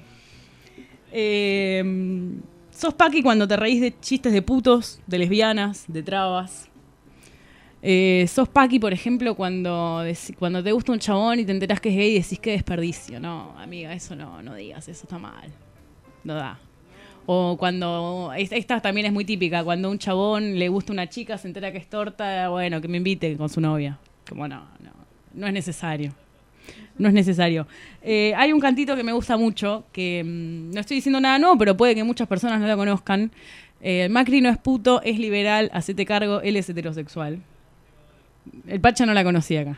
Eh, sos Paqui cuando te reís de chistes de putos, de lesbianas, de trabas. Eh, sos Paqui, por ejemplo, cuando, dec- cuando te gusta un chabón y te enterás que es gay y decís qué desperdicio. No, amiga, eso no, no digas, eso está mal. No da. O cuando, esta también es muy típica, cuando un chabón le gusta una chica, se entera que es torta, bueno, que me invite con su novia. Como no, no, no es necesario. No es necesario. Eh, hay un cantito que me gusta mucho, que mmm, no estoy diciendo nada nuevo, pero puede que muchas personas no lo conozcan. Eh, Macri no es puto, es liberal, hacete cargo, él es heterosexual. El Pacha no la conocía acá.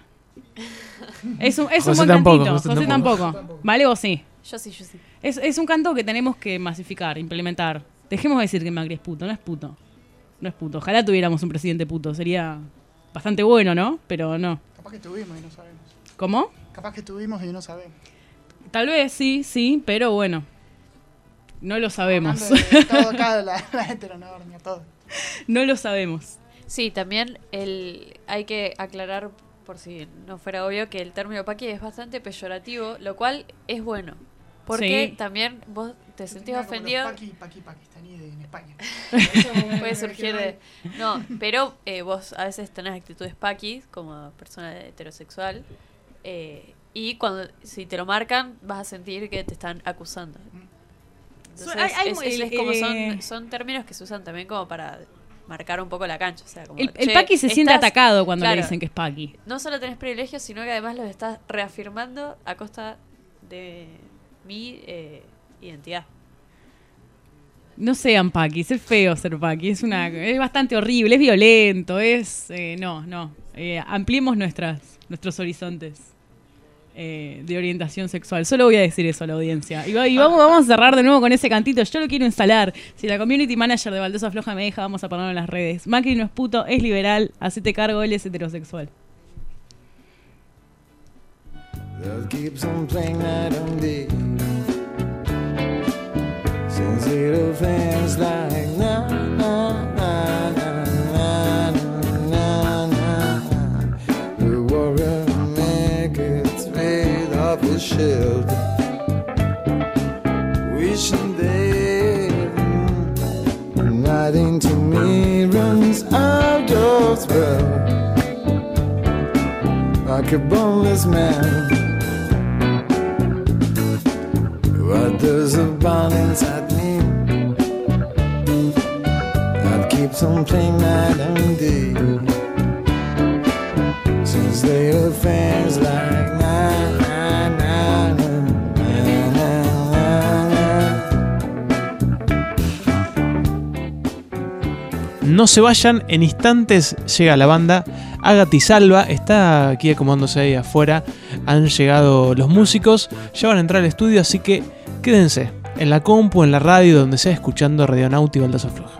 Es un, es un buen tampoco, cantito. José José tampoco. tampoco. ¿Vale o sí? Yo sí, yo sí. Es, es un canto que tenemos que masificar, implementar. Dejemos de decir que Macri es puto, no es puto. No es puto. Ojalá tuviéramos un presidente puto, sería bastante bueno, ¿no? Pero no. Capaz que tuvimos y no sabemos. ¿Cómo? Capaz que tuvimos y no sabemos. Tal vez sí, sí, pero bueno. No lo sabemos. Hablando de todo acá, la, la heteronormia, todo. No lo sabemos. Sí, también el, hay que aclarar, por si no fuera obvio, que el término paqui es bastante peyorativo, lo cual es bueno. Porque Sí. también vos te sentís Como los ofendido. Paqui, paqui, pakistaní de- en España. Puede surgir de... No, pero eh, vos a veces tenés actitudes paquis como persona heterosexual eh, y cuando si te lo marcan vas a sentir que te están acusando. Entonces, Hay- hay es, el- es como eh, son, son términos que se usan también como para marcar un poco la cancha. O sea, como, El, el che, paqui se siente estás- atacado cuando claro, le dicen que es paqui. no solo tenés privilegios, sino que además los estás reafirmando a costa de mi eh, identidad. No sean paquis, es feo ser paqui, es una, es bastante horrible, es violento, es eh, no, no. Eh, ampliemos nuestras, nuestros horizontes eh, de orientación sexual. Solo voy a decir eso a la audiencia. Y, va- y vamos, vamos a cerrar de nuevo con ese cantito. Yo lo quiero instalar. Si la community manager de Baldosa Floja me deja, vamos a ponerlo en las redes. Macri no es puto, es liberal, hacete cargo, él es heterosexual. That keeps on playing night and day. Since little things like na na na na na na na, the warrior make its way up his shield, wishing they night into me runs out of spell like a boneless man. But there's a bond inside me that keeps on playing night and day. Since they are things like na na na na na na. No se vayan, en instantes llega la banda. Agati Salva está aquí acomodándose ahí afuera. Han llegado los músicos, ya van a entrar al estudio, así que quédense en la compu, en la radio, donde sea, escuchando Radionauta y Baldosa Floja.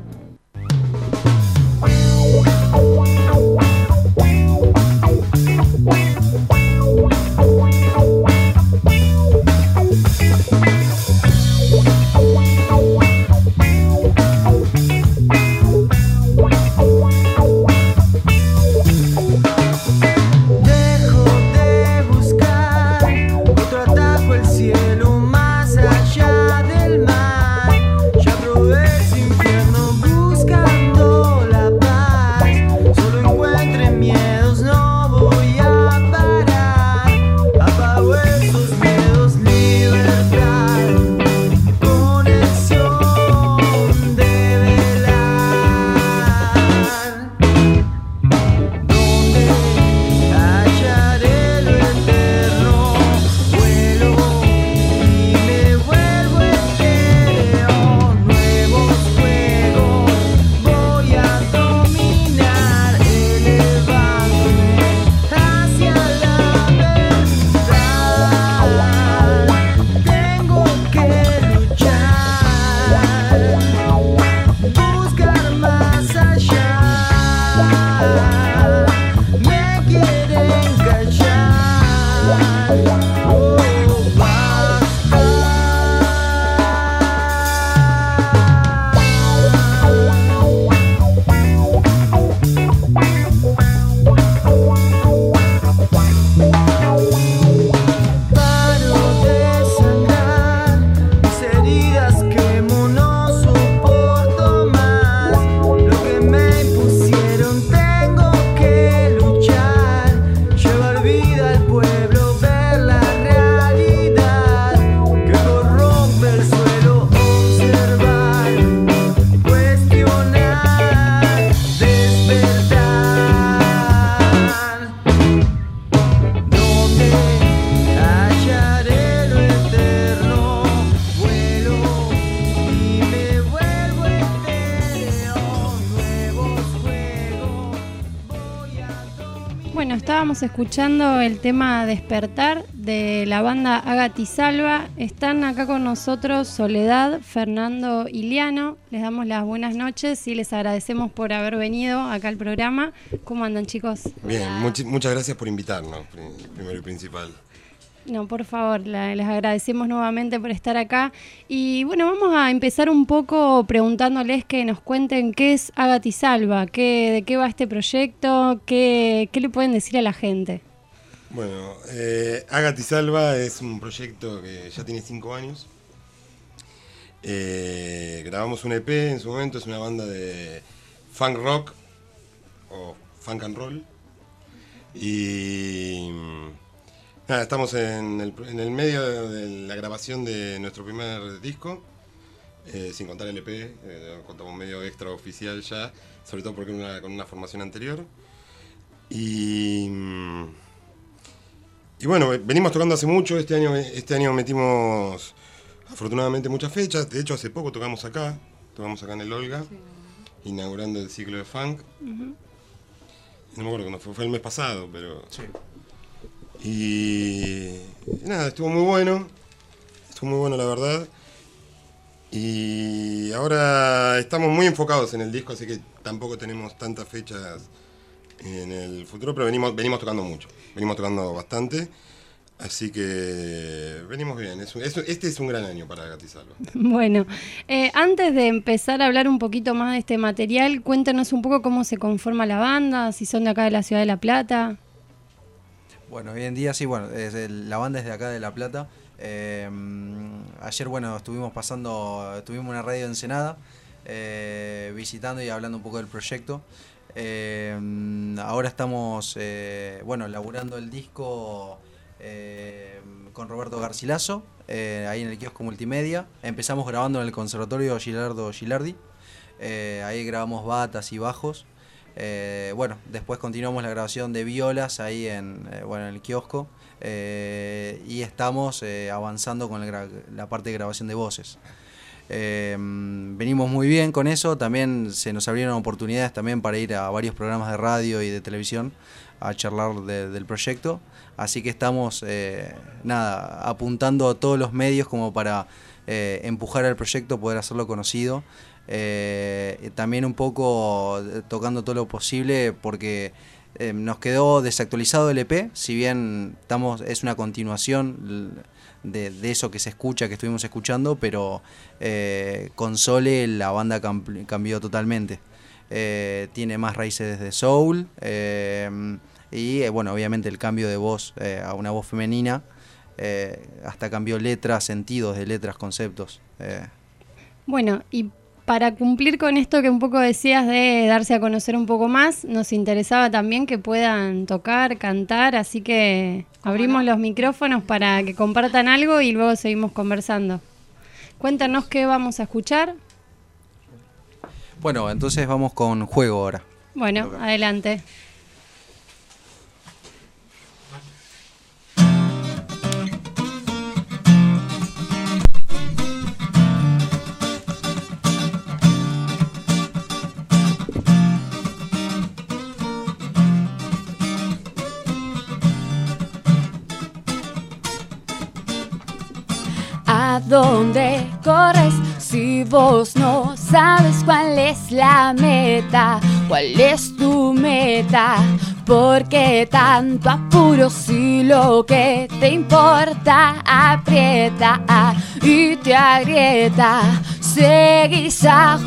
Dejo de buscar otro atajo al cielo más allá del mar. Ya probé sin Estamos escuchando el tema Despertar de la banda Agati Salva. Están acá con nosotros Soledad, Fernando y Liano. Les damos las buenas noches y les agradecemos por haber venido acá al programa. ¿Cómo andan, chicos? Bien, much- muchas gracias por invitarnos, primero y principal. No, por favor, la, les agradecemos nuevamente por estar acá. Y bueno, vamos a empezar un poco preguntándoles que nos cuenten qué es Agati Salva, qué, de qué va este proyecto, qué, qué le pueden decir a la gente. Bueno, eh, Agati Salva es un proyecto que ya tiene cinco años. Eh, grabamos un E P en su momento, es una banda de funk rock o funk and roll. Y nada, estamos en el, en el medio de la grabación de nuestro primer disco, eh, sin contar el E P, eh, contamos medio extraoficial ya, sobre todo porque una, con una formación anterior. Y, y bueno, venimos tocando hace mucho, este año, este año metimos afortunadamente muchas fechas, de hecho hace poco tocamos acá, tocamos acá en el Olga, sí, inaugurando el ciclo de funk. Uh-huh. No me acuerdo cuándo fue, fue el mes pasado, pero... Sí. Y, y nada, estuvo muy bueno, estuvo muy bueno la verdad. Y ahora estamos muy enfocados en el disco, así que tampoco tenemos tantas fechas en el futuro, pero venimos, venimos tocando mucho, venimos tocando bastante, así que venimos bien. Es un, es, este es un gran año para Agati Salva. Bueno, eh, antes de empezar a hablar un poquito más de este material, cuéntanos un poco cómo se conforma la banda, si son de acá de la ciudad de La Plata. Bueno, hoy en día sí, bueno, es el, la banda es de acá de La Plata. Eh, ayer, bueno, estuvimos pasando, tuvimos una radio en Ensenada, eh, visitando y hablando un poco del proyecto. Eh, ahora estamos, eh, bueno, laburando el disco eh, con Roberto Garcilaso, eh, ahí en el kiosco multimedia. Empezamos grabando en el Conservatorio Gilardo Gilardi, eh, ahí grabamos batas y bajos. Eh, bueno, después continuamos la grabación de violas ahí en, eh, bueno, en el kiosco, eh, y estamos eh, avanzando con el gra- la parte de grabación de voces. Eh, venimos muy bien con eso, también se nos abrieron oportunidades también para ir a varios programas de radio y de televisión a charlar de, del proyecto, así que estamos eh, nada, apuntando a todos los medios como para eh, empujar al proyecto, poder hacerlo conocido. Eh, también un poco tocando todo lo posible porque eh, nos quedó desactualizado el E P, si bien estamos, es una continuación de, de eso que se escucha, que estuvimos escuchando, pero eh, con Sole la banda cam- cambió totalmente. Eh, tiene más raíces de soul eh, y eh, bueno, obviamente el cambio de voz eh, a una voz femenina, eh, hasta cambió letras, sentidos de letras, conceptos. Eh. Bueno, y para cumplir con esto que un poco decías de darse a conocer un poco más, nos interesaba también que puedan tocar, cantar, así que abrimos los micrófonos para que compartan algo y luego seguimos conversando. Cuéntanos qué vamos a escuchar. Bueno, entonces vamos con Juego ahora. Bueno, adelante. ¿A dónde corres si vos no sabes cuál es la meta? ¿Cuál es tu meta? ¿Por qué tanto apuro si lo que te importa aprieta y te agrieta? Seguís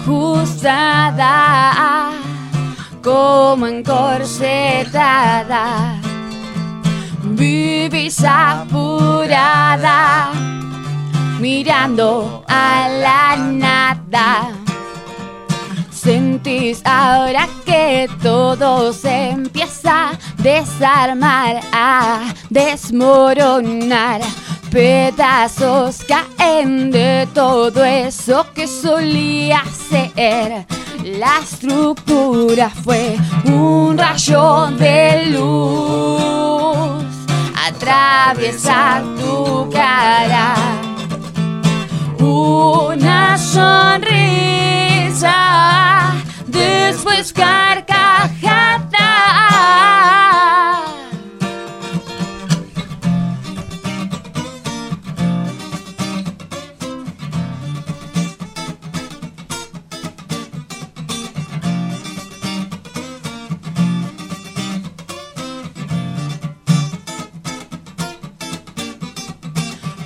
ajustada como encorsetada, vivís apurada mirando a la nada. Sentís ahora que todo se empieza a desarmar, a desmoronar. Pedazos caen de todo eso que solía ser. La estructura fue un rayo de luz, atraviesa tu cara. Una sonrisa, después carcajada.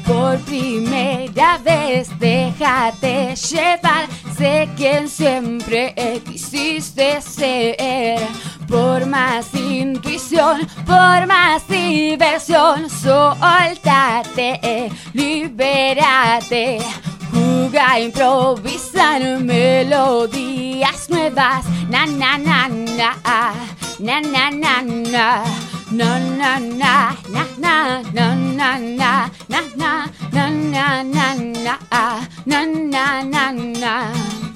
por primera vez déjate llevar, sé quien siempre quisiste ser. Por más intuición, por más diversión, soltate, libérate. Juga, improvisar melodías nuevas. Na na na na, na na na na. Na na na na na na na na na na na na na na na na na na.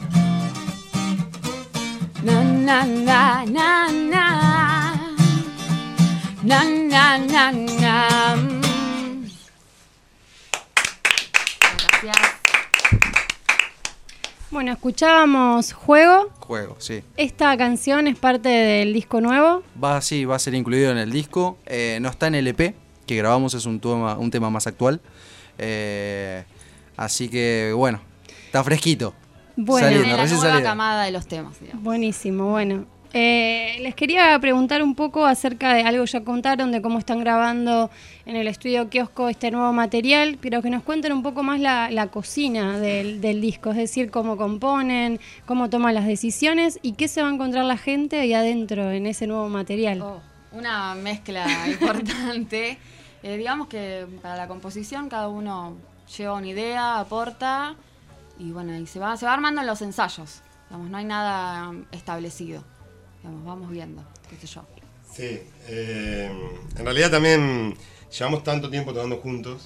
Na na na na na na na na na. Gracias. Bueno, escuchábamos Juego. Juego, sí. Esta canción es parte del disco nuevo. Va, sí, va a ser incluido en el disco. Eh, no está en el E P que grabamos, es un tema, un tema más actual. Eh, así que, bueno, está fresquito. Bueno, saliendo, la recién nueva salido. camada de los temas, digamos. Buenísimo, bueno. Eh, les quería preguntar un poco acerca de algo que ya contaron, de cómo están grabando en el estudio Kiosco este nuevo material, pero que nos cuenten un poco más la, la cocina del, del disco, es decir, cómo componen, cómo toman las decisiones y qué se va a encontrar la gente ahí adentro en ese nuevo material. Oh, una mezcla importante. Eh, digamos que para la composición cada uno lleva una idea, aporta y bueno, y se va, se va armando en los ensayos. Digamos, no hay nada establecido. Digamos, vamos viendo, qué sé yo. Sí, eh, en realidad también llevamos tanto tiempo tocando juntos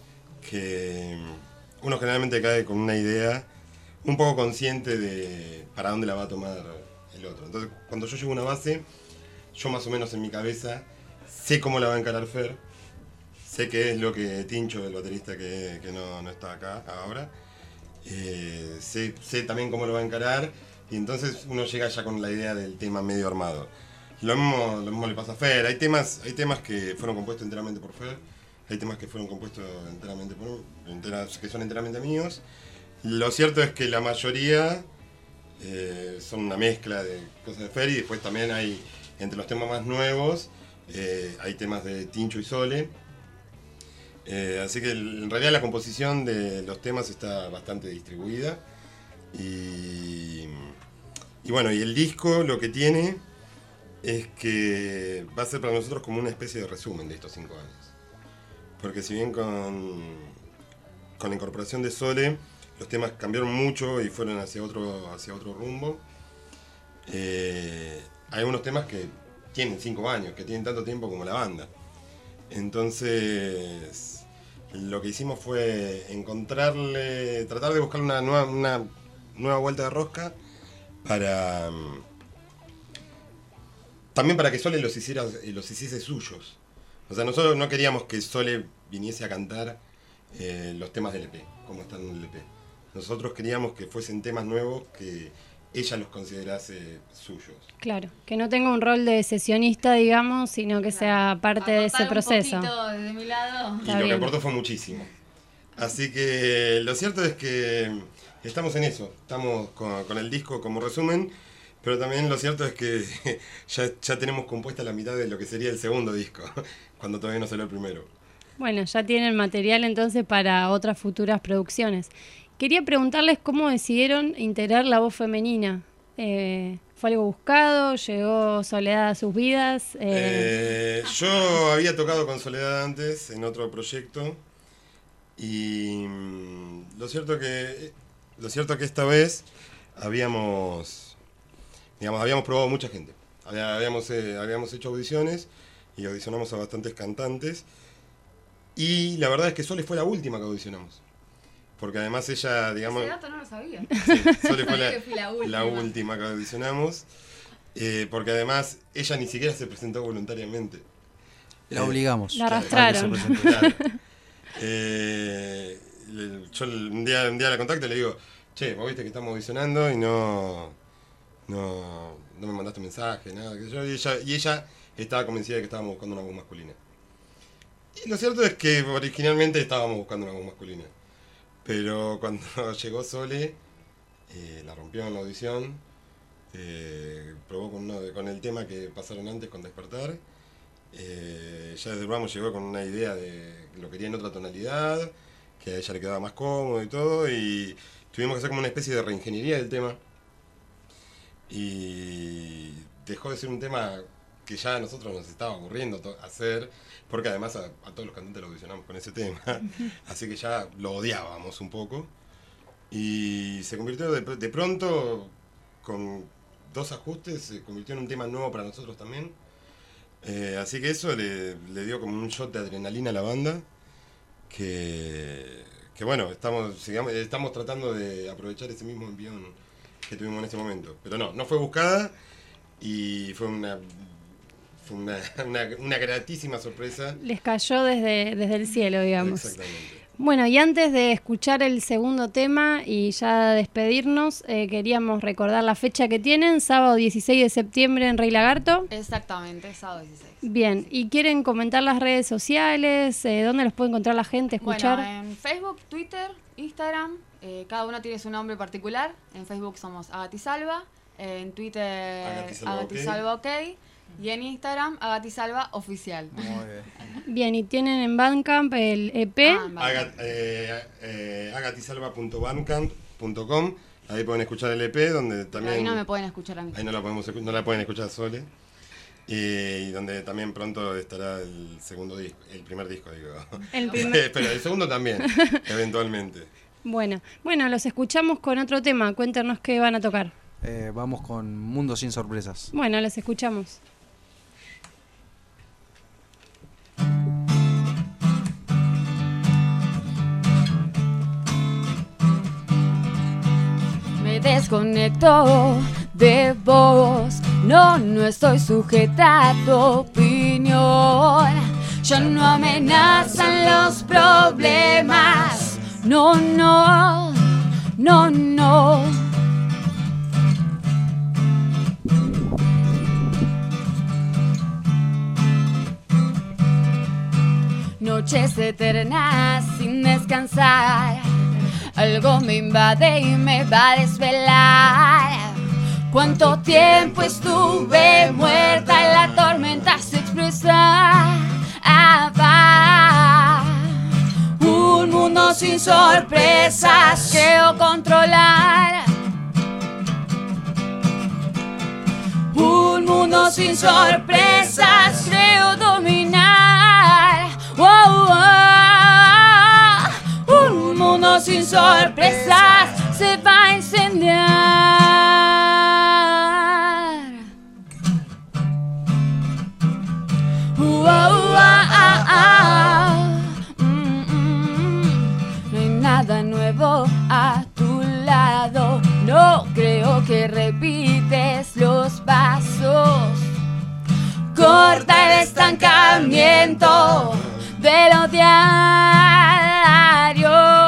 que uno generalmente cae con una idea un poco consciente de para dónde la va a tomar el otro. Entonces, cuando yo llevo una base, yo más o menos en mi cabeza sé cómo la va a encarar Fer, sé qué es lo que Tincho, el baterista que, que no, no está acá ahora, eh, sé, sé también cómo lo va a encarar. Y entonces uno llega ya con la idea del tema medio armado. Lo mismo, lo mismo le pasa a Fer. Hay temas, hay temas que fueron compuestos enteramente por Fer. Hay temas que fueron compuestos enteramente por enteras, que son enteramente míos. Lo cierto es que la mayoría eh, son una mezcla de cosas de Fer. Y después también hay, entre los temas más nuevos, eh, hay temas de Tincho y Sole. Eh, así que en realidad la composición de los temas está bastante distribuida. Y, y bueno, y el disco lo que tiene es que va a ser para nosotros como una especie de resumen de estos cinco años. Porque si bien con, con la incorporación de Sole los temas cambiaron mucho y fueron hacia otro, hacia otro rumbo, eh, hay unos temas que tienen cinco años, que tienen tanto tiempo como la banda. Entonces, lo que hicimos fue encontrarle, tratar de buscar una nueva... Una, nueva vuelta de rosca para también para que Sole los hiciera los hiciese suyos. O sea, nosotros no queríamos que Sole viniese a cantar eh, los temas del E P, como están en el E P. Nosotros queríamos que fuesen temas nuevos que ella los considerase suyos. Claro, que no tenga un rol de sesionista, digamos, sino que sea parte de ese proceso. Un poquito desde mi lado. Y lo que aportó fue muchísimo. Así que lo cierto es que estamos en eso, estamos con, con el disco como resumen, pero también lo cierto es que ya, ya tenemos compuesta la mitad de lo que sería el segundo disco, cuando todavía no salió el primero. Bueno, ya tienen material entonces para otras futuras producciones. Quería preguntarles cómo decidieron integrar la voz femenina. Eh, ¿Fue algo buscado? ¿Llegó Soledad a sus vidas? Eh... Eh, yo había tocado con Soledad antes en otro proyecto y lo cierto que lo cierto que esta vez habíamos digamos habíamos probado mucha gente. Habíamos eh, habíamos hecho audiciones y audicionamos a bastantes cantantes y la verdad es que Sole fue la última que audicionamos. Porque además ella, digamos... Ese dato no lo sabía. Sí, Sole fue la, la, última. la última que audicionamos. Eh, porque además ella ni siquiera se presentó voluntariamente. La eh, obligamos. La arrastraron. Claro. eh, yo un día, un día la contacto y le digo, che, vos viste que estamos audicionando y no, no, no me mandaste mensaje, nada. Que yo, y, ella, y ella estaba convencida de que estábamos buscando una voz masculina. Y lo cierto es que originalmente estábamos buscando una voz masculina. Pero cuando llegó Sole, eh, la rompió en la audición, eh, probó con, uno de, con el tema que pasaron antes con Despertar, eh, ya desde el vamos llegó con una idea de que lo quería en otra tonalidad, que a ella le quedaba más cómodo y todo, y tuvimos que hacer como una especie de reingeniería del tema. Y dejó de ser un tema que ya a nosotros nos estaba aburriendo to- hacer, porque además a, a todos los cantantes lo audicionamos con ese tema, así que ya lo odiábamos un poco. Y se convirtió de, de pronto, con dos ajustes, se convirtió en un tema nuevo para nosotros también. Eh, así que eso le, le dio como un shot de adrenalina a la banda, que, que bueno, estamos, sigamos, estamos tratando de aprovechar ese mismo envión que tuvimos en ese momento. Pero no, no fue buscada y fue una, fue una, una, una gratísima sorpresa. Les cayó desde, desde el cielo, digamos. Exactamente. Bueno, y antes de escuchar el segundo tema y ya despedirnos, eh, queríamos recordar la fecha que tienen, sábado dieciséis de septiembre en Rey Lagarto. Exactamente, sábado dieciséis. Bien, ¿y quieren comentar las redes sociales? Eh, ¿Dónde los puede encontrar la gente, escuchar? Bueno, en Facebook, Twitter, Instagram, eh, cada uno tiene su nombre particular. En Facebook somos Agatisalva, eh, en Twitter Agatisalva Agatisalva OK, y en Instagram Agatisalva Oficial. Muy bien. Bien, y tienen en Bandcamp el E P. Ah, Agat, eh, eh, agatisalva punto bandcamp punto com, ahí pueden escuchar el E P, donde Pero también... ahí no me pueden escuchar a mí. Ahí no la, podemos, escu- no la pueden escuchar Sole. Y, y donde también pronto estará el segundo disco, el primer disco, digo. El primer- Pero el segundo también, eventualmente. Bueno, bueno, los escuchamos con otro tema. Cuéntanos qué van a tocar. Eh, vamos con Mundo sin sorpresas. Bueno, los escuchamos. Me desconecto de vos, no, no estoy sujeta a tu opinión. Ya no amenazan los problemas, no, no, no, no. Noches eternas sin descansar, algo me invade y me va a desvelar. Cuánto tiempo estuve muerta y la tormenta se expresa. Un mundo sin sorpresas creo controlar. Un mundo sin sorpresas creo dominar. Wow, wow. Un mundo sin sorpresas se va a incendiar. Wow, wow, mm, mm. No hay nada nuevo a tu lado. No creo que repites los pasos. Corta el estancamiento de lo diario.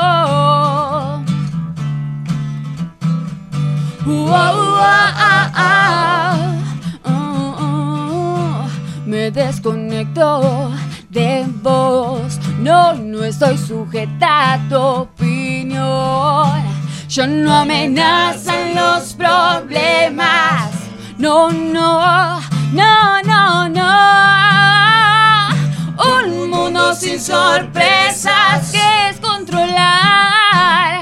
Uh, uh, uh, uh, uh, uh. Me desconecto de vos. No, no estoy sujeta a tu opinión. Ya no amenazan los problemas. No, no, no, no, no. Un mundo sin sorpresas que es controlar.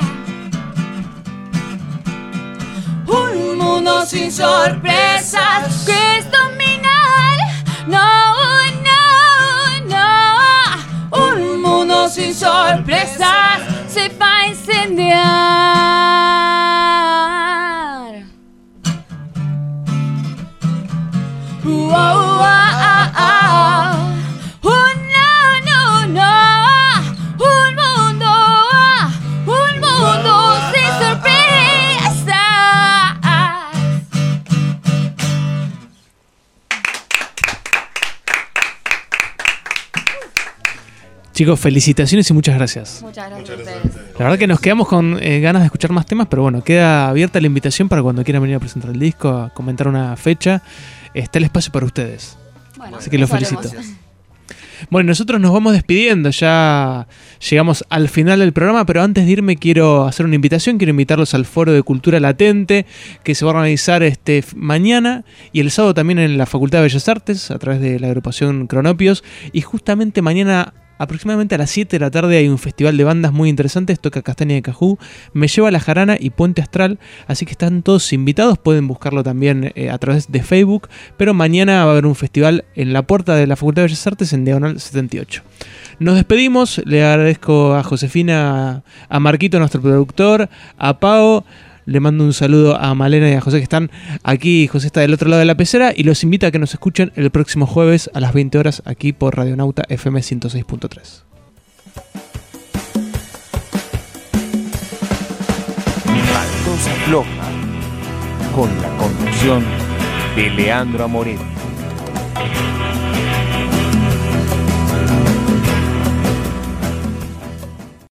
Un mundo sin sorpresas que es dominar. No, no, no. Un mundo sin sorpresas se va a incendiar. Wow, wow, wow. Oh, no, no, no. Un mundo, un mundo sin sorpresas. Chicos, felicitaciones y muchas gracias. Muchas gracias a ustedes. La verdad que nos quedamos con eh, ganas de escuchar más temas, pero bueno, queda abierta la invitación para cuando quieran venir a presentar el disco, a comentar una fecha. Está el espacio para ustedes. Bueno, así que los eso felicito. haremos. Bueno, nosotros nos vamos despidiendo, ya llegamos al final del programa, pero antes de irme quiero hacer una invitación, quiero invitarlos al Foro de Cultura Latente, que se va a organizar este f- mañana y el sábado también en la Facultad de Bellas Artes, a través de la agrupación Cronopios, y justamente mañana aproximadamente a las siete de la tarde hay un festival de bandas muy interesantes, toca Castaña de Cajú, Me Lleva la Jarana y Puente Astral, así que están todos invitados, pueden buscarlo también eh, a través de Facebook, pero mañana va a haber un festival en la puerta de la Facultad de Bellas Artes en Diagonal setenta y ocho. Nos despedimos, le agradezco a Josefina, a Marquito, nuestro productor, a Pao. Le mando un saludo a Malena y a José que están aquí. José está del otro lado de la pecera y los invita a que nos escuchen el próximo jueves a las veinte horas aquí por Radionauta F M ciento seis punto tres. Baldosa Floja, con la conducción de Leandro Amoretti.